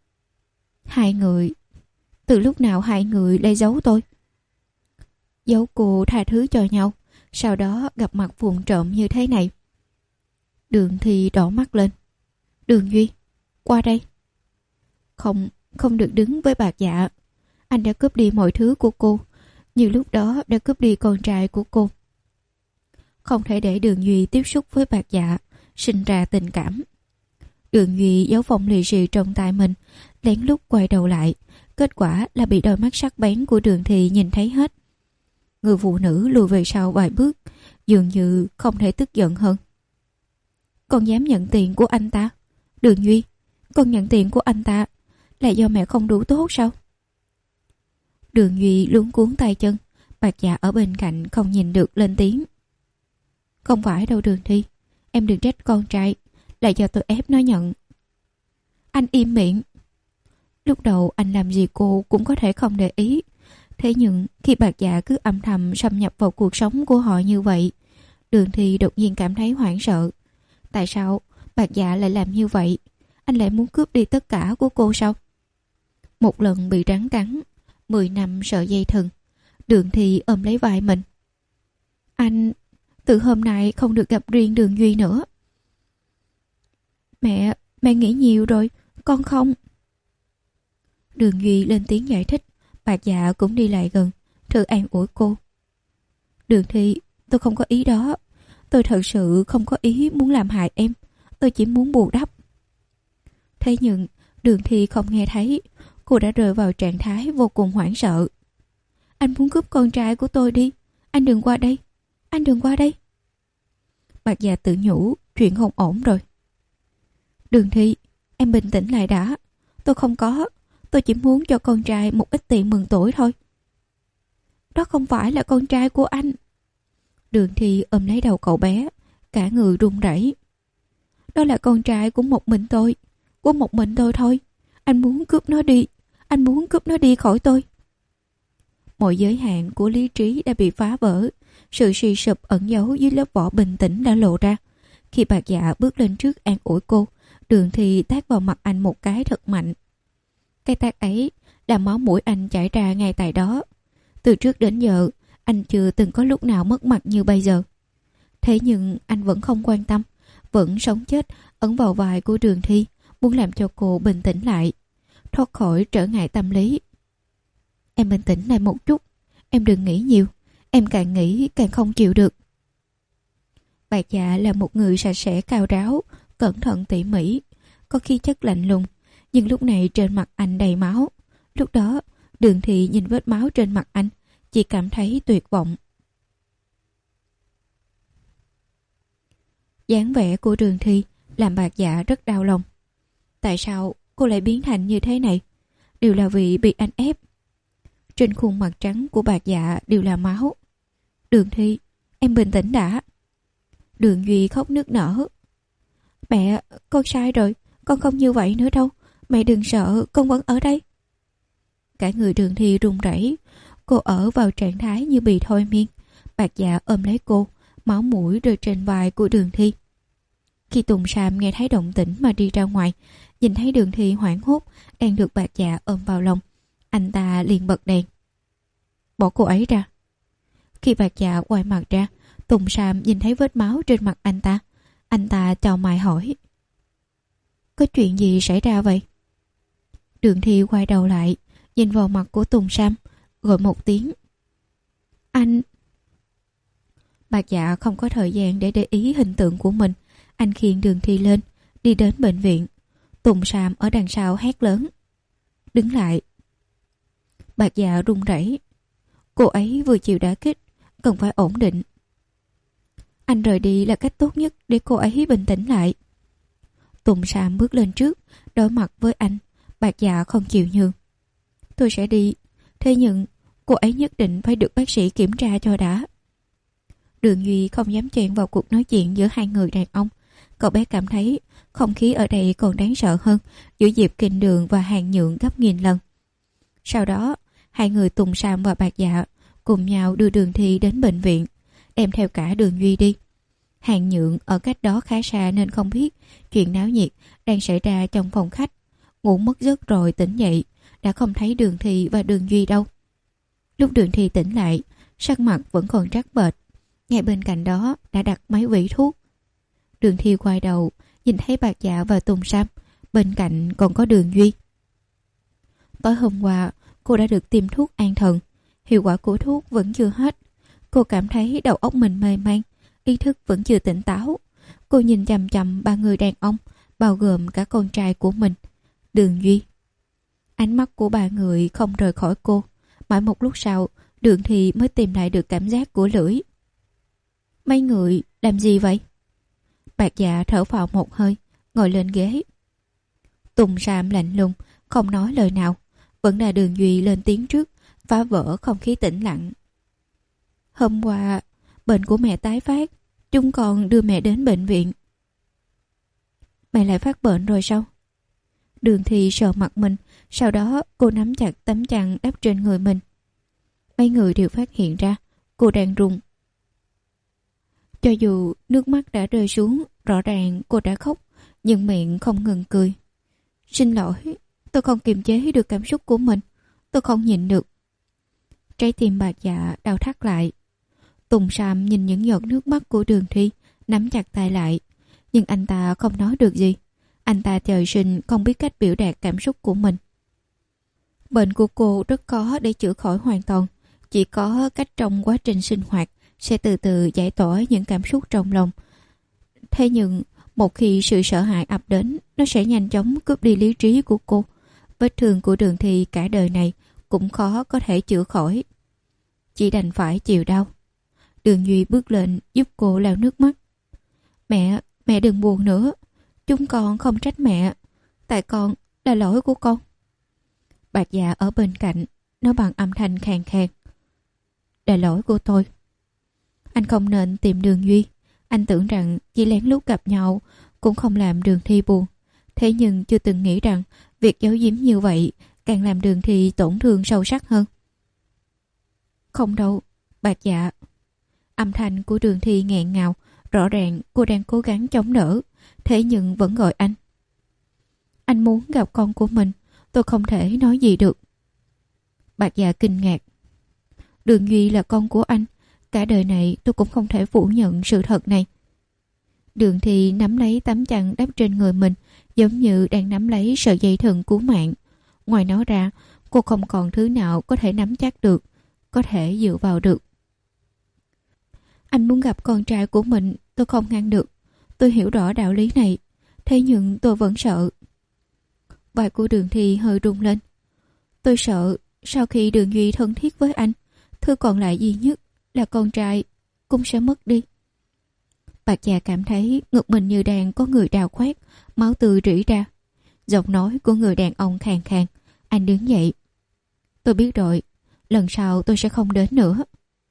Hai người, từ lúc nào hai người lại giấu tôi? Giấu cô tha thứ cho nhau, sau đó gặp mặt vụng trộm như thế này. Đường Thi đỏ mắt lên. Đường Duy, qua đây. Không, không được đứng với Bạc Dạ. Anh đã cướp đi mọi thứ của cô, như lúc đó đã cướp đi con trai của cô. không thể để Đường Duy tiếp xúc với Bạc Dạ, sinh ra tình cảm. Đường Duy giấu phong lì xì trong tay mình, lén lút quay đầu lại. Kết quả là bị đôi mắt sắc bén của Đường Thị nhìn thấy hết. Người phụ nữ lùi về sau vài bước, dường như không thể tức giận hơn. Con dám nhận tiền của anh ta? Đường Duy, con nhận tiền của anh ta là do mẹ không đủ tốt sao? Đường Duy luống cuốn tay chân. Bạc Dạ ở bên cạnh không nhìn được lên tiếng. Không phải đâu Đường Thi, em đừng trách con trai, là do tôi ép nó nhận. Anh im miệng. Lúc đầu anh làm gì cô cũng có thể không để ý. Thế nhưng khi Bạc Dạ cứ âm thầm xâm nhập vào cuộc sống của họ như vậy, Đường Thi đột nhiên cảm thấy hoảng sợ. Tại sao Bạc Dạ lại làm như vậy? Anh lại muốn cướp đi tất cả của cô sao? Một lần bị rắn cắn, mười năm sợ dây thừng. Đường Thi ôm lấy vai mình. Anh, từ hôm nay không được gặp riêng Đường Duy nữa. Mẹ, mẹ nghĩ nhiều rồi, con không. Đường Duy lên tiếng giải thích. Bạc Dạ cũng đi lại gần, thử an ủi cô. Đường Thi, tôi không có ý đó. Tôi thật sự không có ý muốn làm hại em. Tôi chỉ muốn bù đắp. Thế nhưng Đường Thi không nghe thấy. Cô đã rơi vào trạng thái vô cùng hoảng sợ. Anh muốn cướp con trai của tôi đi. Anh đừng qua đây. Anh đừng qua đây. Bạc Dạ tự nhủ chuyện không ổn rồi. Đường Thi, em bình tĩnh lại đã. Tôi không có. Tôi chỉ muốn cho con trai một ít tiền mừng tuổi thôi. Đó không phải là con trai của anh. Đường Thi ôm lấy đầu cậu bé, cả người run rẩy. Đó là con trai của một mình tôi. Của một mình tôi thôi. Anh muốn cướp nó đi. Anh muốn cướp nó đi khỏi tôi. Mọi giới hạn của lý trí đã bị phá vỡ. Sự suy sụp ẩn giấu dưới lớp vỏ bình tĩnh đã lộ ra. Khi Bạc Dạ bước lên trước an ủi cô, Đường Thi tát vào mặt anh một cái thật mạnh. Cái tát ấy làm máu mũi anh chảy ra ngay tại đó. Từ trước đến giờ, anh chưa từng có lúc nào mất mặt như bây giờ. Thế nhưng anh vẫn không quan tâm, vẫn sống chết ấn vào vai của Đường Thi, muốn làm cho cô bình tĩnh lại, thoát khỏi trở ngại tâm lý. Em bình tĩnh lại một chút, em đừng nghĩ nhiều, em càng nghĩ càng không chịu được. Bạc Dạ là một người sạch sẽ cao ráo, cẩn thận tỉ mỉ, có khí chất lạnh lùng, nhưng lúc này trên mặt anh đầy máu. Lúc đó, Đường Thị nhìn vết máu trên mặt anh, chỉ cảm thấy tuyệt vọng. Dáng vẻ của Đường Thi làm Bạc Dạ rất đau lòng. Tại sao cô lại biến thành như thế này? Đều là vì bị anh ép. Trên khuôn mặt trắng của Bạc Dạ đều là máu. Đường Thi, em bình tĩnh đã. Đường Duy khóc nức nở. Mẹ, con sai rồi, con không như vậy nữa đâu. Mẹ đừng sợ, con vẫn ở đây. Cả người Đường Thi run rẩy. Cô ở vào trạng thái như bị thôi miên. Bạc Dạ ôm lấy cô, máu mũi rơi trên vai của Đường Thi. Khi Tùng Sam nghe thấy động tĩnh mà đi ra ngoài, nhìn thấy Đường Thi hoảng hốt đang được Bạc Dạ ôm vào lòng, anh ta liền bật đèn. Bỏ cô ấy ra. Khi Bạc Dạ quay mặt ra, Tùng Sam nhìn thấy vết máu trên mặt anh ta. Anh ta chau mày hỏi. Có chuyện gì xảy ra vậy? Đường Thi quay đầu lại, nhìn vào mặt của Tùng Sam, gọi một tiếng. Anh... Bạc Dạ không có thời gian để để ý hình tượng của mình. Anh khiêng Đường Thi lên, đi đến bệnh viện. Tùng Sam ở đằng sau hét lớn. Đứng lại. Bạc Dạ run rẩy. Cô ấy vừa chịu đả kích, cần phải ổn định. Anh rời đi là cách tốt nhất để cô ấy bình tĩnh lại. Tùng Sam bước lên trước, đối mặt với anh. Bạc Dạ không chịu nhường. Tôi sẽ đi, thế nhưng cô ấy nhất định phải được bác sĩ kiểm tra cho đã. Đường Duy không dám chen vào cuộc nói chuyện giữa hai người đàn ông. Cậu bé cảm thấy không khí ở đây còn đáng sợ hơn giữa Diệp Kinh Đường và Hàn Nhượng gấp nghìn lần. Sau đó, hai người Tùng Sam và Bạc Dạ cùng nhau đưa Đường Thi đến bệnh viện, đem theo cả Đường Duy đi. Hàn Nhượng ở cách đó khá xa nên không biết chuyện náo nhiệt đang xảy ra trong phòng khách. Ngủ mất giấc rồi tỉnh dậy, đã không thấy Đường Thi và Đường Duy đâu. Lúc Đường Thi tỉnh lại, sắc mặt vẫn còn trắng bệch. Ngay bên cạnh đó đã đặt mấy vỉ thuốc. Đường Thi quay đầu, nhìn thấy Bạc Dạ và Tùng Sam, bên cạnh còn có Đường Duy. Tối hôm qua, cô đã được tiêm thuốc an thần. Hiệu quả của thuốc vẫn chưa hết. Cô cảm thấy đầu óc mình mê man, ý thức vẫn chưa tỉnh táo. Cô nhìn chằm chằm ba người đàn ông, bao gồm cả con trai của mình, Đường Duy. Ánh mắt của ba người không rời khỏi cô. Mãi một lúc sau, Đường Thi mới tìm lại được cảm giác của lưỡi. Mấy người làm gì vậy? Bạc Dạ thở phào một hơi, ngồi lên ghế. Tùng Sam lạnh lùng, không nói lời nào. Vẫn là Đường Duy lên tiếng trước, phá vỡ không khí tĩnh lặng. Hôm qua, bệnh của mẹ tái phát, chúng còn đưa mẹ đến bệnh viện. Mẹ lại phát bệnh rồi sao? Đường Thi sờ mặt mình, sau đó cô nắm chặt tấm chăn đắp trên người mình. Mấy người đều phát hiện ra cô đang run. Cho dù nước mắt đã rơi xuống, rõ ràng cô đã khóc, nhưng miệng không ngừng cười. Xin lỗi, tôi không kiềm chế được cảm xúc của mình, tôi không nhịn được. Trái tim Bạc Dạ đau thắt lại. Tùng Sam nhìn những giọt nước mắt của Đường Thi, nắm chặt tay lại. Nhưng anh ta không nói được gì. Anh ta trời sinh không biết cách biểu đạt cảm xúc của mình. Bệnh của cô rất khó để chữa khỏi hoàn toàn. Chỉ có cách trong quá trình sinh hoạt sẽ từ từ giải tỏa những cảm xúc trong lòng. Thế nhưng một khi sự sợ hãi ập đến, nó sẽ nhanh chóng cướp đi lý trí của cô. Vết thương của Đường Thi cả đời này cũng khó có thể chữa khỏi. Chỉ đành phải chịu đau. Đường Duy bước lên giúp cô lau nước mắt. Mẹ, mẹ đừng buồn nữa. Chúng con không trách mẹ. Tại con là lỗi của con. Bạc Dạ ở bên cạnh, nói bằng âm thanh khàn khàn. Là lỗi của tôi. Anh không nên tìm Đường Duy. Anh tưởng rằng chỉ lén lút gặp nhau cũng không làm Đường Thi buồn. Thế nhưng chưa từng nghĩ rằng việc giấu giếm như vậy càng làm Đường Thi tổn thương sâu sắc hơn. Không đâu, Bạc Dạ. Âm thanh của Đường Thi nghẹn ngào. Rõ ràng cô đang cố gắng chống đỡ, thế nhưng vẫn gọi anh. Anh muốn gặp con của mình, tôi không thể nói gì được. Bạc Dạ kinh ngạc. Đường Duy là con của anh, cả đời này tôi cũng không thể phủ nhận sự thật này. Đường Thi nắm lấy tấm chăn đắp trên người mình, giống như đang nắm lấy sợi dây thừng cứu mạng. Ngoài nó ra, cô không còn thứ nào có thể nắm chắc được, có thể dựa vào được. Anh muốn gặp con trai của mình, tôi không ngăn được. Tôi hiểu rõ đạo lý này, thế nhưng tôi vẫn sợ. Vai của Đường Thi hơi rung lên. Tôi sợ sau khi Đường Duy thân thiết với anh, thứ còn lại duy nhất là con trai cũng sẽ mất đi. Bạc Dạ cảm thấy ngực mình như đang có người đào khoét, máu tươi rỉ ra. Giọng nói của người đàn ông khàn khàn. Anh đứng dậy. Tôi biết rồi, lần sau tôi sẽ không đến nữa.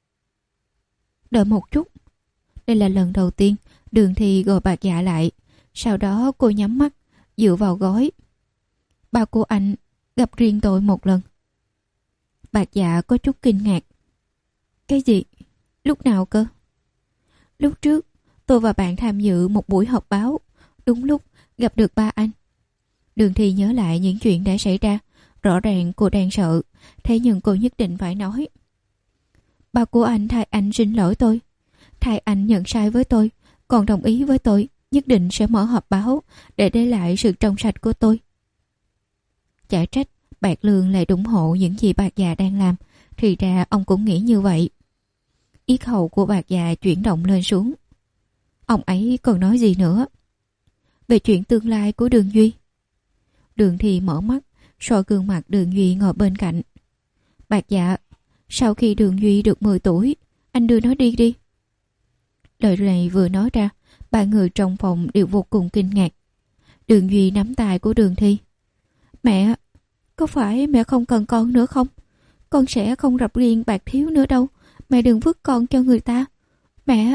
Đợi một chút. Đây là lần đầu tiên Đường Thi gọi Bạc Dạ lại. Sau đó cô nhắm mắt, dựa vào gối. Ba của anh gặp riêng tôi một lần. Bạc Dạ có chút kinh ngạc. Cái gì? Lúc nào cơ? Lúc trước tôi và bạn tham dự một buổi họp báo. Đúng lúc gặp được ba anh. Đường Thi nhớ lại những chuyện đã xảy ra. Rõ ràng cô đang sợ, thế nhưng cô nhất định phải nói. Ba của anh thay anh xin lỗi tôi, thay anh nhận sai với tôi, còn đồng ý với tôi nhất định sẽ mở họp báo để để lại sự trong sạch của tôi. Chả trách Bạc Lương lại ủng hộ những gì Bạc Dạ đang làm, thì ra ông cũng nghĩ như vậy. Yết hầu của Bạc Dạ chuyển động lên xuống. Ông ấy còn nói gì nữa? Về chuyện tương lai của Đường Duy. Đường Thi mở mắt, soi gương mặt Đường Duy ngồi bên cạnh. Bạc Dạ, sau khi Đường Duy được mười tuổi, anh đưa nó đi đi. Lời này vừa nói ra, ba người trong phòng đều vô cùng kinh ngạc. Đường Duy nắm tay của Đường Thi. Mẹ, có phải mẹ không cần con nữa không? Con sẽ không rập riêng Bạc Thiếu nữa đâu. Mẹ đừng vứt con cho người ta. Mẹ.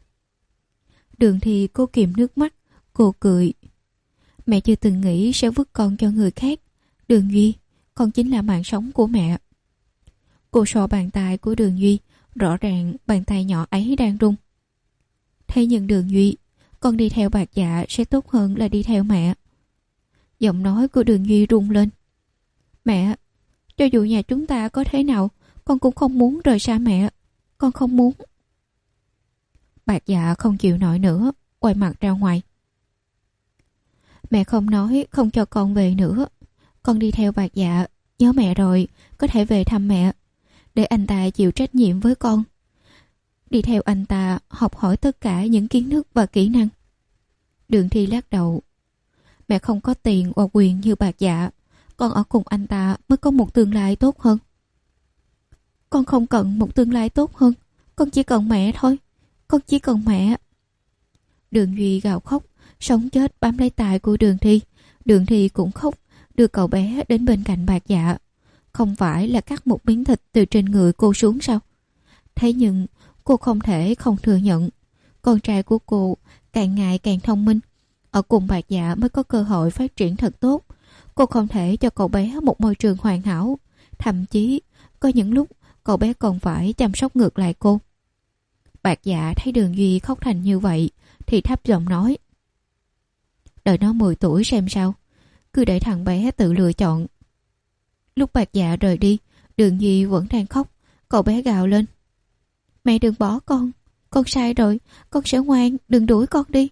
Đường Thi cố kìm nước mắt. Cô cười. Mẹ chưa từng nghĩ sẽ vứt con cho người khác. Đường Duy, con chính là mạng sống của mẹ. Cô so bàn tay của Đường Duy. Rõ ràng bàn tay nhỏ ấy đang run. Thế nhưng Đường Duy, con đi theo Bạc Dạ sẽ tốt hơn là đi theo mẹ. Giọng nói của Đường Duy rung lên. Mẹ, cho dù nhà chúng ta có thế nào, con cũng không muốn rời xa mẹ. Con không muốn. Bạc Dạ không chịu nổi nữa, quay mặt ra ngoài. Mẹ không nói không cho con về nữa. Con đi theo Bạc Dạ, nhớ mẹ rồi, có thể về thăm mẹ, để anh ta chịu trách nhiệm với con. đi theo anh ta học hỏi tất cả những kiến thức và kỹ năng. Đường Thi lắc đầu. Mẹ không có tiền và quyền như Bạc Dạ, con ở cùng anh ta mới có một tương lai tốt hơn. Con không cần một tương lai tốt hơn, con chỉ cần mẹ thôi, con chỉ cần mẹ. Đường Duy gào khóc, sống chết bám lấy tay của Đường Thi. Đường Thi cũng khóc, đưa cậu bé đến bên cạnh Bạc Dạ. Không phải là cắt một miếng thịt từ trên người cô xuống sao? Thế nhưng cô không thể không thừa nhận, con trai của cô càng ngày càng thông minh, ở cùng Bạc Dạ mới có cơ hội phát triển thật tốt. Cô không thể cho cậu bé một môi trường hoàn hảo, thậm chí có những lúc cậu bé còn phải chăm sóc ngược lại cô. Bạc Dạ thấy Đường Duy khóc thành như vậy thì thấp giọng nói: đợi nó mười tuổi xem sao, cứ để thằng bé tự lựa chọn. Lúc Bạc Dạ rời đi, Đường Duy vẫn đang khóc. Cậu bé gào lên: mẹ đừng bỏ con, con sai rồi, con sẽ ngoan, đừng đuổi con đi.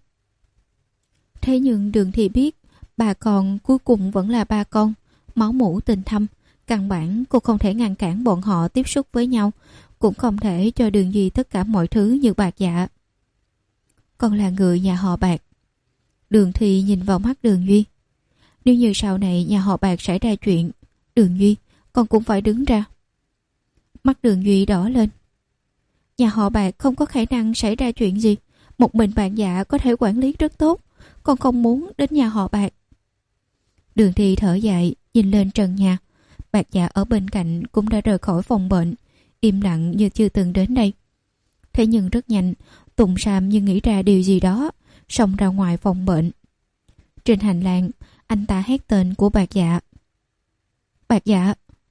Thế nhưng Đường Thi biết ba con cuối cùng vẫn là ba con, máu mủ tình thâm. Căn bản cô không thể ngăn cản bọn họ tiếp xúc với nhau, cũng không thể cho Đường Duy tất cả mọi thứ như Bạc Dạ. Con là người nhà họ Bạc. Đường Thi nhìn vào mắt Đường Duy. Nếu như sau này nhà họ Bạc xảy ra chuyện, Đường Duy, con cũng phải đứng ra. Mắt Đường Duy đỏ lên. Nhà họ Bạc không có khả năng xảy ra chuyện gì, một mình Bạc Dạ có thể quản lý rất tốt, con không muốn đến nhà họ Bạc. Đường Thi thở dài, nhìn lên trần nhà. Bạc Dạ ở bên cạnh cũng đã rời khỏi phòng bệnh, im lặng như chưa từng đến đây. Thế nhưng rất nhanh, Tùng Sam như nghĩ ra điều gì đó, xông ra ngoài phòng bệnh. Trên hành lang, anh ta hét tên của Bạc Dạ. Bạc Dạ.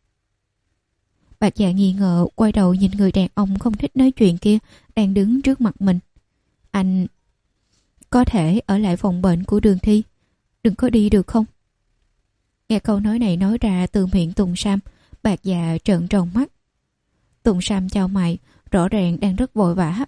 Bạc Dạ nghi ngờ quay đầu nhìn người đàn ông không thích nói chuyện kia đang đứng trước mặt mình. Anh có thể ở lại phòng bệnh của Đường Thi, đừng có đi được không? Nghe câu nói này nói ra từ miệng Tùng Sam, Bạc Dạ trợn tròn mắt. Tùng Sam chau mày, rõ ràng đang rất vội vã.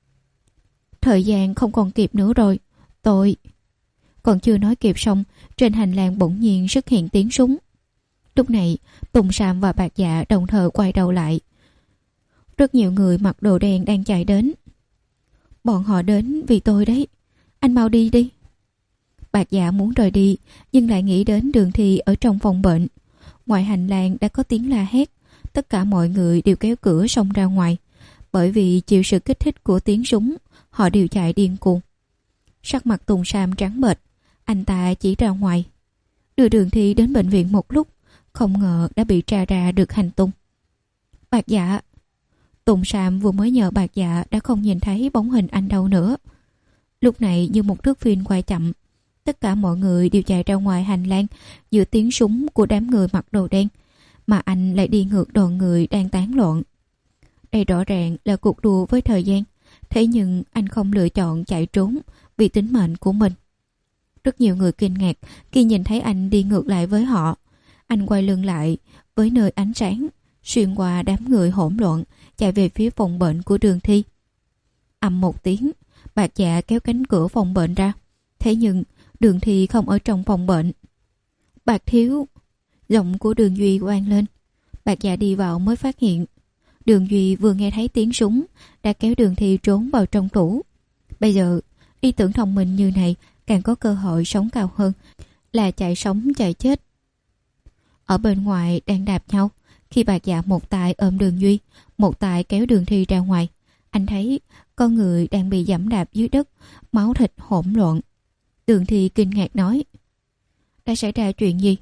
Thời gian không còn kịp nữa rồi, tôi... Còn chưa nói kịp xong, trên hành lang bỗng nhiên xuất hiện tiếng súng. Lúc này, Tùng Sam và Bạc Dạ đồng thời quay đầu lại. Rất nhiều người mặc đồ đen đang chạy đến. Bọn họ đến vì tôi đấy, anh mau đi đi. Bạc Dạ muốn rời đi, nhưng lại nghĩ đến Đường Thi ở trong phòng bệnh. Ngoài hành lang đã có tiếng la hét, tất cả mọi người đều kéo cửa xông ra ngoài. Bởi vì chịu sự kích thích của tiếng súng, họ đều chạy điên cuồng. Sắc mặt Tùng Sam trắng bệch, anh ta chỉ ra ngoài. Đưa Đường Thi đến bệnh viện một lúc, không ngờ đã bị tra ra được hành tung. Bạc Dạ. Tùng Sam vừa mới nhờ Bạc Dạ đã không nhìn thấy bóng hình anh đâu nữa. Lúc này như một thước phim quay chậm, tất cả mọi người đều chạy ra ngoài hành lang giữa tiếng súng của đám người mặc đồ đen, mà anh lại đi ngược đoàn người đang tán loạn. Đây rõ ràng là cuộc đua với thời gian, thế nhưng anh không lựa chọn chạy trốn vì tính mệnh của mình. Rất nhiều người kinh ngạc khi nhìn thấy anh đi ngược lại với họ. Anh quay lưng lại với nơi ánh sáng, xuyên qua đám người hỗn loạn, chạy về phía phòng bệnh của Đường Thi. Ầm một tiếng, Bạc Dạ kéo cánh cửa phòng bệnh ra. Thế nhưng Đường Thi không ở trong phòng bệnh. Bạc thiếu, giọng của Đường Duy vang lên. Bạc Dạ đi vào mới phát hiện Đường Duy vừa nghe thấy tiếng súng đã kéo Đường Thi trốn vào trong tủ. Bây giờ ý tưởng thông minh như này càng có cơ hội sống cao hơn là chạy sống chạy chết. Ở bên ngoài đang đạp nhau, khi Bạc Dạ một tay ôm Đường Duy, một tay kéo Đường Thi ra ngoài, anh thấy con người đang bị giẫm đạp dưới đất, máu thịt hỗn loạn. Đường Thi kinh ngạc nói: đã xảy ra chuyện gì?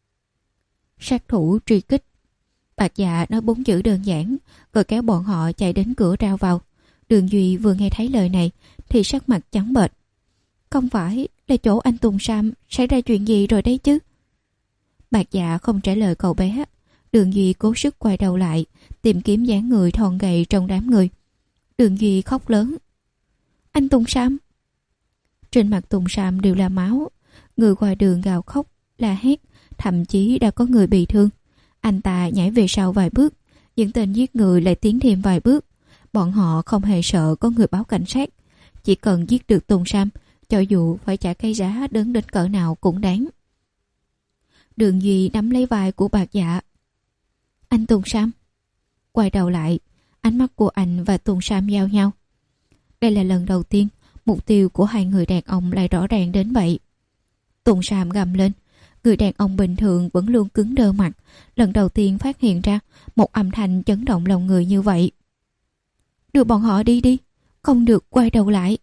Sát thủ truy kích. Bạc Dạ nói bốn chữ đơn giản, rồi kéo bọn họ chạy đến cửa ra vào. Đường Duy vừa nghe thấy lời này thì sắc mặt trắng bệch. Không phải là chỗ anh Tùng Sam xảy ra chuyện gì rồi đấy chứ? Bạc Dạ không trả lời cậu bé. Đường Duy cố sức quay đầu lại, tìm kiếm dáng người thon gầy trong đám người. Đường Duy khóc lớn: anh Tùng Sam! Trên mặt Tùng Sam đều là máu. Người ngoài đường gào khóc, la hét, thậm chí đã có người bị thương. Anh ta nhảy về sau vài bước, những tên giết người lại tiến thêm vài bước. Bọn họ không hề sợ có người báo cảnh sát. Chỉ cần giết được Tùng Sam, cho dù phải trả cái giá đớn đến cỡ nào cũng đáng. Đường Duy nắm lấy vai của Bạc Dạ. Anh Tùng Sam! Quay đầu lại, Ánh mắt của anh và Tùng Sam giao nhau. Đây là lần đầu tiên mục tiêu của hai người đàn ông lại rõ ràng đến vậy. Tùng Sam gầm lên. Người đàn ông bình thường vẫn luôn cứng đơ mặt, lần đầu tiên phát hiện ra một âm thanh chấn động lòng người như vậy. Đưa bọn họ đi đi, không được quay đầu lại.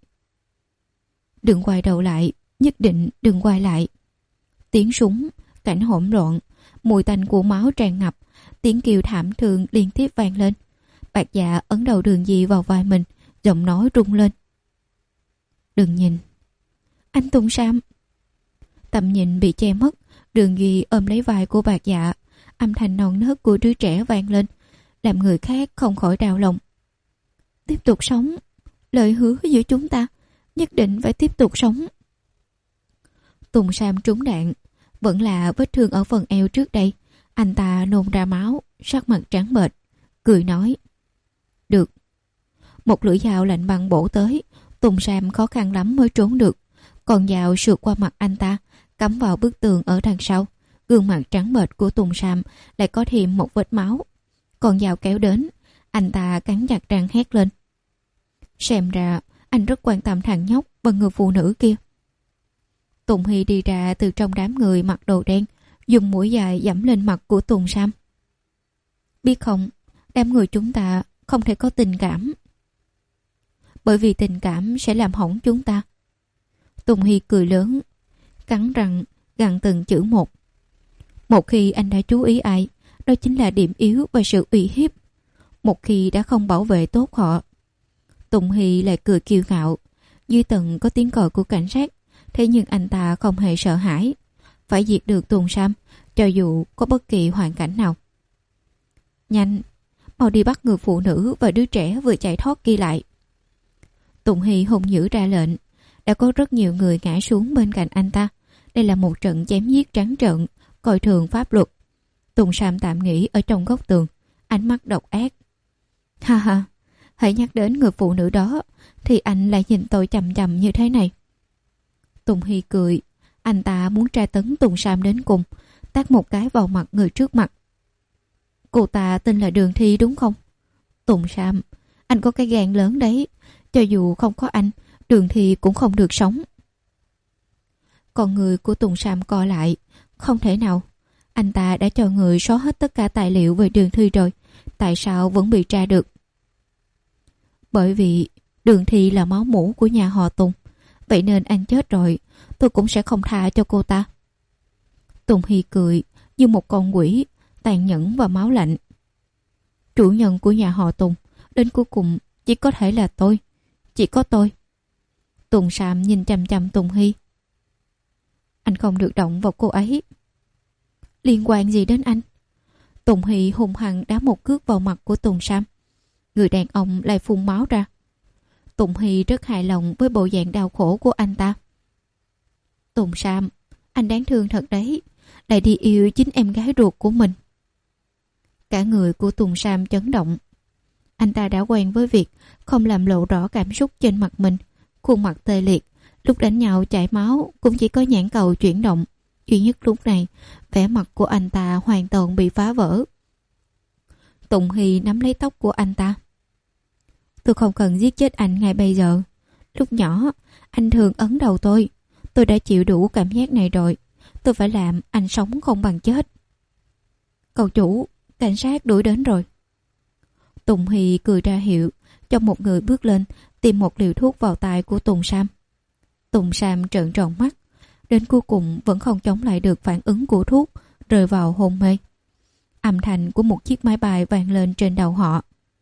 Đừng quay đầu lại, nhất định đừng quay lại. Tiếng súng, cảnh hỗn loạn, mùi tanh của máu tràn ngập, tiếng kêu thảm thương liên tiếp vang lên. Bạc Dạ ấn đầu Đường Di vào vai mình, giọng nói rung lên. Đừng nhìn. Anh Tùng Sam. Tầm nhìn bị che mất, Đường Duy ôm lấy vai của Bạc Dạ, âm thanh non nớt của đứa trẻ vang lên, làm người khác không khỏi đau lòng. Tiếp tục sống, lời hứa giữa chúng ta, nhất định phải tiếp tục sống. Tùng Sam trúng đạn, vẫn là vết thương ở phần eo trước đây. Anh ta nôn ra máu, sắc mặt trắng bệch, cười nói. Được. Một lưỡi dao lạnh băng bổ tới, Tùng Sam khó khăn lắm mới trốn được. Còn dao sượt qua mặt anh ta, cắm vào bức tường ở đằng sau. Gương mặt trắng bệch của Tùng Sam lại có thêm một vết máu. Còn dao kéo đến, anh ta cắn chặt răng hét lên. Xem ra anh rất quan tâm thằng nhóc và người phụ nữ kia. Tùng Hy đi ra từ trong đám người mặc đồ đen, dùng mũi dài giẫm lên mặt của Tùng Sam. Biết không, đám người chúng ta không thể có tình cảm. Bởi vì tình cảm sẽ làm hỏng chúng ta. Tùng Hy cười lớn, cắn răng gằn từng chữ một. Một khi anh đã chú ý ai, đó chính là điểm yếu và sự uy hiếp. Một khi đã không bảo vệ tốt họ. Tùng Hy lại cười kiêu ngạo. Dưới tầng có tiếng còi của cảnh sát, thế nhưng anh ta không hề sợ hãi. Phải diệt được Tùng Sam, cho dù có bất kỳ hoàn cảnh nào. Nhanh, mau đi bắt người phụ nữ và đứa trẻ vừa chạy thoát kia lại. Tùng Hy hùng dữ ra lệnh. Đã có rất nhiều người ngã xuống bên cạnh anh ta. Đây là một trận chém giết trắng trợn, coi thường pháp luật. Tùng Sam tạm nghỉ ở trong góc tường, ánh mắt độc ác. Ha ha, hãy nhắc đến người phụ nữ đó thì anh lại nhìn tôi chằm chằm như thế này. Tùng Hy cười. Anh ta muốn tra tấn Tùng Sam đến cùng, tát một cái vào mặt người trước mặt. Cô ta tên là Đường Thi đúng không? Tùng Sam, anh có cái gan lớn đấy. Cho dù không có anh, Đường Thi cũng không được sống. Con người của Tùng Sam co lại. Không thể nào. Anh ta đã cho người xóa hết tất cả tài liệu về Đường Thi rồi. Tại sao vẫn bị tra được? Bởi vì Đường Thi là máu mủ của nhà họ Tùng. Vậy nên anh chết rồi, tôi cũng sẽ không tha cho cô ta. Tùng Hy cười như một con quỷ, tàn nhẫn và máu lạnh. Chủ nhân của nhà họ Tùng, đến cuối cùng chỉ có thể là tôi. Chỉ có tôi. Tùng Sam nhìn chằm chằm Tùng Hy. Anh không được động vào cô ấy. Liên quan gì đến anh? Tùng Hy hung hăng đá một cước vào mặt của Tùng Sam. Người đàn ông lại phun máu ra. Tùng Hy rất hài lòng với bộ dạng đau khổ của anh ta. Tùng Sam, anh đáng thương thật đấy. Lại đi yêu chính em gái ruột của mình. Cả người của Tùng Sam chấn động. Anh ta đã quen với việc không làm lộ rõ cảm xúc trên mặt mình. Khuôn mặt tê liệt. Lúc đánh nhau chảy máu cũng chỉ có nhãn cầu chuyển động. Duy nhất lúc này, vẻ mặt của anh ta hoàn toàn bị phá vỡ. Tùng Hy nắm lấy tóc của anh ta. Tôi không cần giết chết anh ngay bây giờ. Lúc nhỏ, anh thường ấn đầu tôi. Tôi đã chịu đủ cảm giác này rồi. Tôi phải làm anh sống không bằng chết. Cậu chủ, cảnh sát đuổi đến rồi. Tùng Hy cười ra hiệu cho một người bước lên, tìm một liều thuốc vào tai của Tùng Sam. Tùng Sam trợn tròn mắt. Đến cuối cùng vẫn không chống lại được phản ứng của thuốc, rơi vào hôn mê. Âm thanh của một chiếc máy bay vang lên trên đầu họ.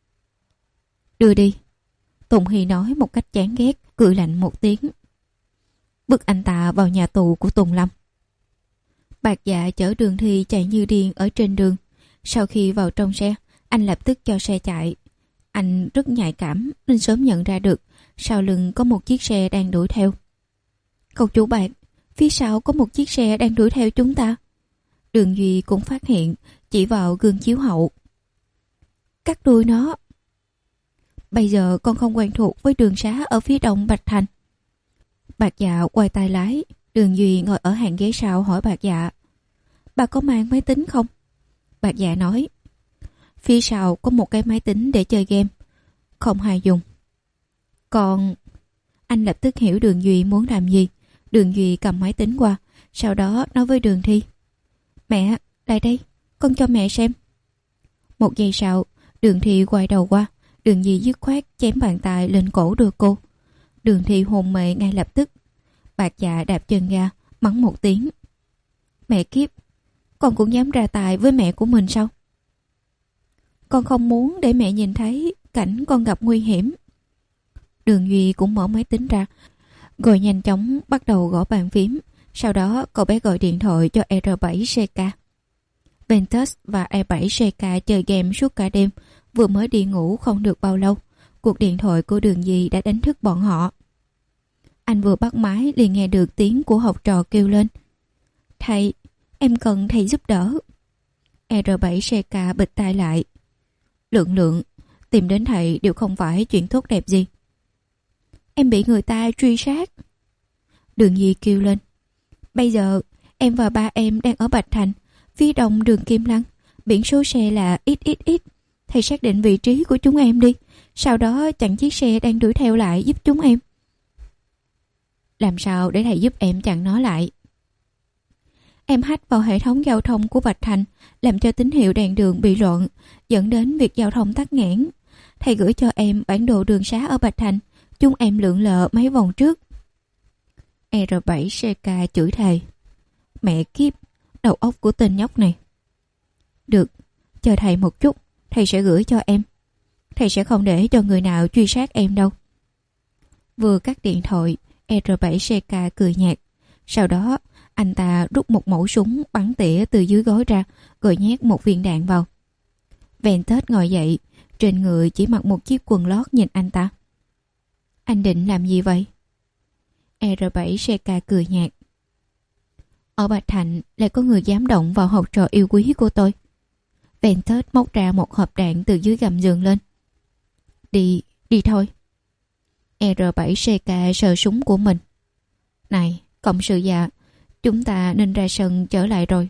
Đưa đi. Tùng Hy nói một cách chán ghét, cười lạnh một tiếng. Bức anh ta vào nhà tù của Tùng Lâm. Bạc Dạ chở Đường Thi chạy như điên ở trên đường. Sau khi vào trong xe, anh lập tức cho xe chạy. Anh rất nhạy cảm nên sớm nhận ra được sau lưng có một chiếc xe đang đuổi theo. Cậu chủ Bạc, phía sau có một chiếc xe đang đuổi theo chúng ta. Đường Duy cũng phát hiện, chỉ vào gương chiếu hậu. Cắt đuôi nó. Bây giờ con không quen thuộc với đường xá ở phía đông Bạch Thành. Bạc Dạ quay tay lái. Đường Duy ngồi ở hàng ghế sau hỏi Bạc Dạ. Bà có mang máy tính không? Bạc Dạ nói. Phía sau có một cái máy tính để chơi game, không hay dùng. Còn... Anh lập tức hiểu Đường Duy muốn làm gì. Đường Duy cầm máy tính qua, sau đó nói với Đường Thi: Mẹ, lại đây, con cho mẹ xem. Một giây sau, Đường Thi quay đầu qua, Đường Duy dứt khoát chém bàn tay lên cổ đưa cô. Đường Thi hôn mê ngay lập tức. Bạc Dạ đạp chân ga, mắng một tiếng: Mẹ kiếp, con cũng dám ra tài với mẹ của mình sao? Con không muốn để mẹ nhìn thấy cảnh con gặp nguy hiểm. Đường Duy cũng mở máy tính ra, rồi nhanh chóng bắt đầu gõ bàn phím. Sau đó cậu bé gọi điện thoại cho R bảy C K. Ventus và E bảy C K chơi game suốt cả đêm, vừa mới đi ngủ không được bao lâu. Cuộc điện thoại của Đường Duy đã đánh thức bọn họ. Anh vừa bắt máy liền nghe được tiếng của học trò kêu lên: Thầy, em cần thầy giúp đỡ. R bảy C K bịt tai lại. Lượng lượng, tìm đến thầy đều không phải chuyện tốt đẹp gì. Em bị người ta truy sát. Đường Duy kêu lên: Bây giờ em và ba em đang ở Bạch Thành, phía đông đường Kim Lăng, biển số xe là ích ích ích. Thầy xác định vị trí của chúng em đi, sau đó chặn chiếc xe đang đuổi theo lại giúp chúng em. Làm sao để thầy giúp em chặn nó lại? Em hack vào hệ thống giao thông của Bạch Thành, làm cho tín hiệu đèn đường bị loạn, dẫn đến việc giao thông tắc nghẽn. Thầy gửi cho em bản đồ đường xá ở Bạch Thành, chúng em lượn lờ mấy vòng trước. R bảy C K chửi thầy: Mẹ kiếp, đầu óc của tên nhóc này. Được, chờ thầy một chút, thầy sẽ gửi cho em. Thầy sẽ không để cho người nào truy sát em đâu. Vừa cắt điện thoại, R bảy C K cười nhạt. Sau đó anh ta rút một mẩu súng bắn tỉa từ dưới gối ra, rồi nhét một viên đạn vào. Ventus ngồi dậy, trên người chỉ mặc một chiếc quần lót nhìn anh ta. Anh định làm gì vậy? R bảy C K cười nhạt. Ở Bạch Thành lại có người dám động vào học trò yêu quý của tôi. Ventus móc ra một hộp đạn từ dưới gầm giường lên. Đi, đi thôi. R bảy C K sờ súng của mình. Này, cộng sự già, chúng ta nên ra sân trở lại rồi.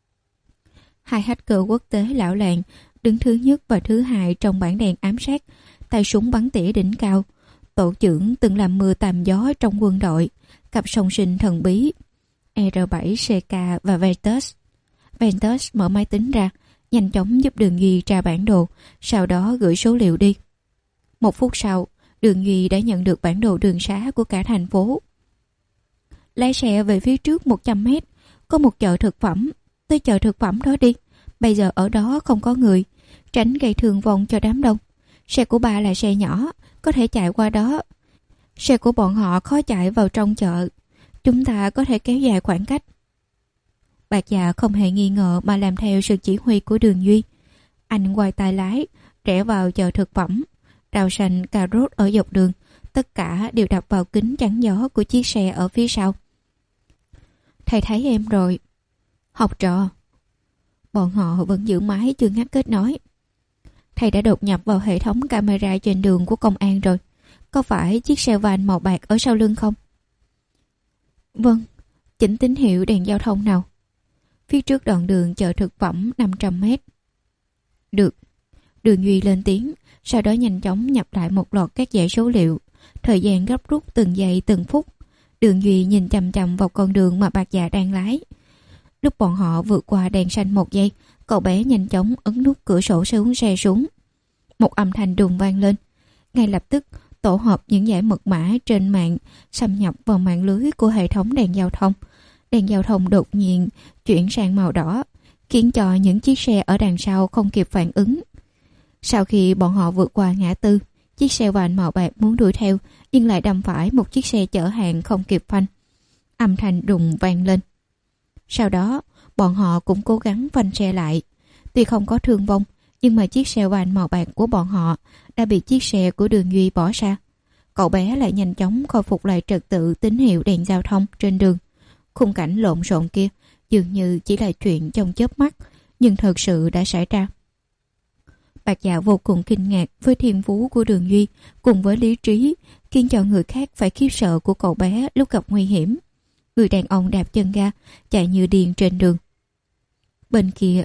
Hai hacker quốc tế lão làng đứng thứ nhất và thứ hai trong bảng đèn ám sát, tay súng bắn tỉa đỉnh cao. Tổ trưởng từng làm mưa tàm gió trong quân đội, cặp song sinh thần bí R bảy C K và Ventus. Ventus mở máy tính ra, nhanh chóng giúp Đường Duy tra bản đồ, sau đó gửi số liệu đi. Một phút sau, Đường Duy đã nhận được bản đồ đường xá của cả thành phố. Lái xe về phía trước một trăm mét, có một chợ thực phẩm, tới chợ thực phẩm đó đi. Bây giờ ở đó không có người, tránh gây thương vong cho đám đông. Xe của bà là xe nhỏ, có thể chạy qua đó. Xe của bọn họ khó chạy vào trong chợ, chúng ta có thể kéo dài khoảng cách. Bạc Dạ không hề nghi ngờ mà làm theo sự chỉ huy của Đường Duy. Anh quay tay lái, rẽ vào chợ thực phẩm. Rau xanh, cà rốt ở dọc đường, tất cả đều đập vào kính chắn gió của chiếc xe ở phía sau. Thầy thấy em rồi. Học trò. Bọn họ vẫn giữ máy chưa ngắt kết nối. Thầy đã đột nhập vào hệ thống camera trên đường của công an rồi. Có phải chiếc xe van màu bạc ở sau lưng không? Vâng, chỉnh tín hiệu đèn giao thông nào. Phía trước đoạn đường chợ thực phẩm năm trăm mét. Được. Đường Duy lên tiếng, sau đó nhanh chóng nhập lại một loạt các dãy số liệu. Thời gian gấp rút từng giây từng phút. Đường Duy nhìn chằm chằm vào con đường mà Bạc Dạ đang lái. Lúc bọn họ vượt qua đèn xanh một giây, cậu bé nhanh chóng ấn nút cửa sổ xuống xe xuống. Một âm thanh đùng vang lên. Ngay lập tức, tổ hợp những dải mật mã trên mạng xâm nhập vào mạng lưới của hệ thống đèn giao thông. Đèn giao thông đột nhiên chuyển sang màu đỏ, khiến cho những chiếc xe ở đằng sau không kịp phản ứng. Sau khi bọn họ vượt qua ngã tư, chiếc xe van màu bạc muốn đuổi theo nhưng lại đâm phải một chiếc xe chở hàng không kịp phanh. Âm thanh đùng vang lên. Sau đó, bọn họ cũng cố gắng phanh xe lại. Tuy không có thương vong, nhưng mà chiếc xe van màu bạc của bọn họ đã bị chiếc xe của Đường Duy bỏ xa. Cậu bé lại nhanh chóng khôi phục lại trật tự tín hiệu đèn giao thông trên đường. Khung cảnh lộn xộn kia dường như chỉ là chuyện trong chớp mắt, nhưng thật sự đã xảy ra. Bạc Dạ vô cùng kinh ngạc với thiên phú của Đường Duy cùng với lý trí, khiến cho người khác phải khiếp sợ của cậu bé lúc gặp nguy hiểm. Người đàn ông đạp chân ga, chạy như điên trên đường. Bên kia,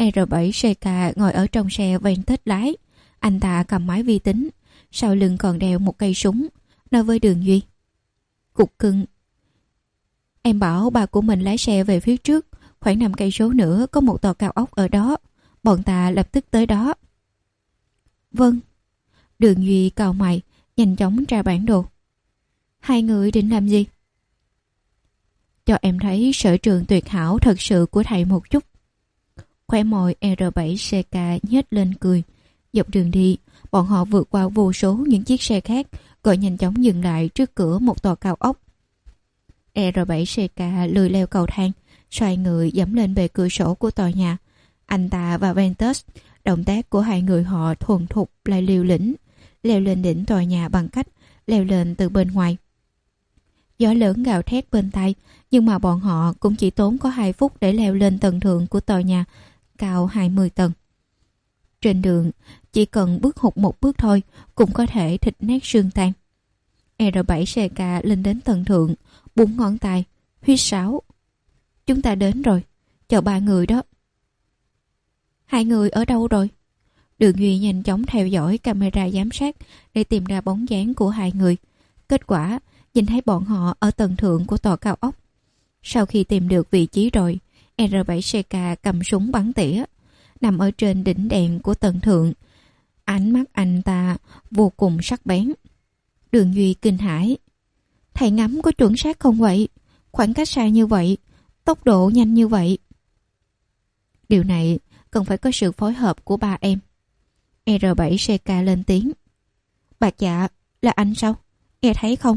R bảy xê ca ngồi ở trong xe Vantage lái. Anh ta cầm máy vi tính, sau lưng còn đeo một cây súng, nói với Đường Duy. Cục cưng. Em bảo bà của mình lái xe về phía trước, khoảng năm cây số nữa có một tòa cao ốc ở đó. Bọn ta lập tức tới đó. Vâng. Đường Duy cau mày, nhanh chóng tra bản đồ. Hai người định làm gì? Cho em thấy sở trường tuyệt hảo thật sự của thầy một chút. Khóe môi R bảy xê ca nhếch lên cười. Dọc đường đi, bọn họ vượt qua vô số những chiếc xe khác, rồi nhanh chóng dừng lại trước cửa một tòa cao ốc. R bảy xê ca lười leo cầu thang, xoay người dẫm lên bề cửa sổ của tòa nhà. Anh ta và Ventus, động tác của hai người họ thuần thục lại liều lĩnh, leo lên đỉnh tòa nhà bằng cách leo lên từ bên ngoài. Gió lớn gào thét bên tai, nhưng mà bọn họ cũng chỉ tốn có hai phút để leo lên tầng thượng của tòa nhà cao hai mươi tầng. Trên đường, chỉ cần bước hụt một bước thôi cũng có thể thịt nát xương tan. R bảy xê ca lên đến tầng thượng, búng ngón tay, huýt sáo. Chúng ta đến rồi, chờ ba người đó. Hai người ở đâu rồi? Đường Duy nhanh chóng theo dõi camera giám sát để tìm ra bóng dáng của hai người. Kết quả, nhìn thấy bọn họ ở tầng thượng của tòa cao ốc. Sau khi tìm được vị trí rồi, R bảy xê ca cầm súng bắn tỉa, nằm ở trên đỉnh đèn của tầng thượng. Ánh mắt anh ta vô cùng sắc bén. Đường Duy kinh hãi. Thầy ngắm có chuẩn xác không vậy? Khoảng cách xa như vậy, tốc độ nhanh như vậy. Điều này cần phải có sự phối hợp của ba em. R bảy xê ca lên tiếng. Bạc Dạ, là anh sao? Nghe thấy không?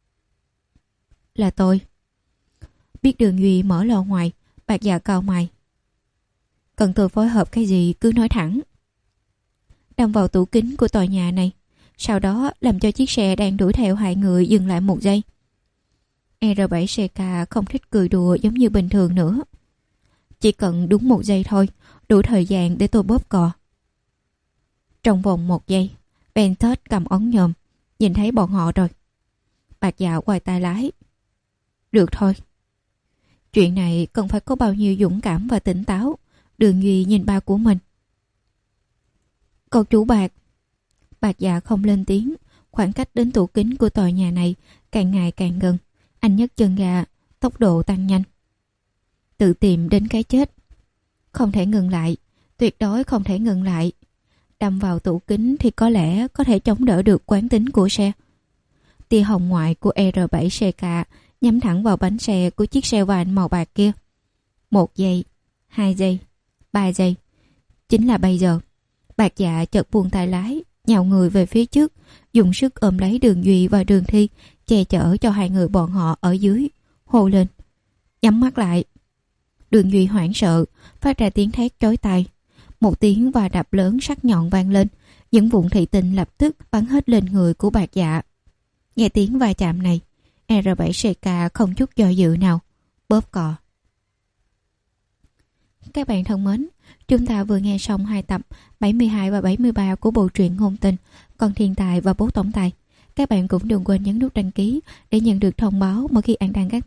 Là tôi. Biết Đường Duy mở lò ngoài, Bạc Dạ cau mày. Cần tôi phối hợp cái gì cứ nói thẳng. Đâm vào tủ kính của tòa nhà này, sau đó làm cho chiếc xe đang đuổi theo hai người dừng lại một giây. R bảy xê ca không thích cười đùa giống như bình thường nữa. Chỉ cần đúng một giây thôi, đủ thời gian để tôi bóp cò. Trong vòng một giây, Ventus cầm ống nhòm, nhìn thấy bọn họ rồi. Bạc Dạ quay tay lái. Được thôi. Chuyện này cần phải có bao nhiêu dũng cảm và tỉnh táo. Đường Duy nhìn ba của mình. Con chú Bạc. Bạc Dạ không lên tiếng. Khoảng cách đến tủ kính của tòa nhà này càng ngày càng gần. Anh nhấc chân ga, tốc độ tăng nhanh. Tự tìm đến cái chết. Không thể ngừng lại. Tuyệt đối không thể ngừng lại. Đâm vào tủ kính thì có lẽ có thể chống đỡ được quán tính của xe. Tia hồng ngoại của R bảy xê ca nhắm thẳng vào bánh xe của chiếc xe van màu bạc kia. Một giây, hai giây, ba giây. Chính là bây giờ. Bạc Dạ chợt buông tay lái, nhào người về phía trước, dùng sức ôm lấy Đường Duy và Đường Thi, che chở cho hai người bọn họ ở dưới, hô lên. Nhắm mắt lại. Đường Duy hoảng sợ, phát ra tiếng thét chói tai. Một tiếng va đập lớn sắc nhọn vang lên, những vụn thủy tinh lập tức bắn hết lên người của Bạc Dạ. Nghe tiếng va chạm này, R bảy xê ca không chút do dự nào, bóp cò. Các bạn thân mến, chúng ta vừa nghe xong hai tập bảy mươi hai và bảy mươi ba của bộ truyện ngôn tình Con Thiên Tài và Bố Tổng Tài. Các bạn cũng đừng quên nhấn nút đăng ký để nhận được thông báo mỗi khi An đăng các tập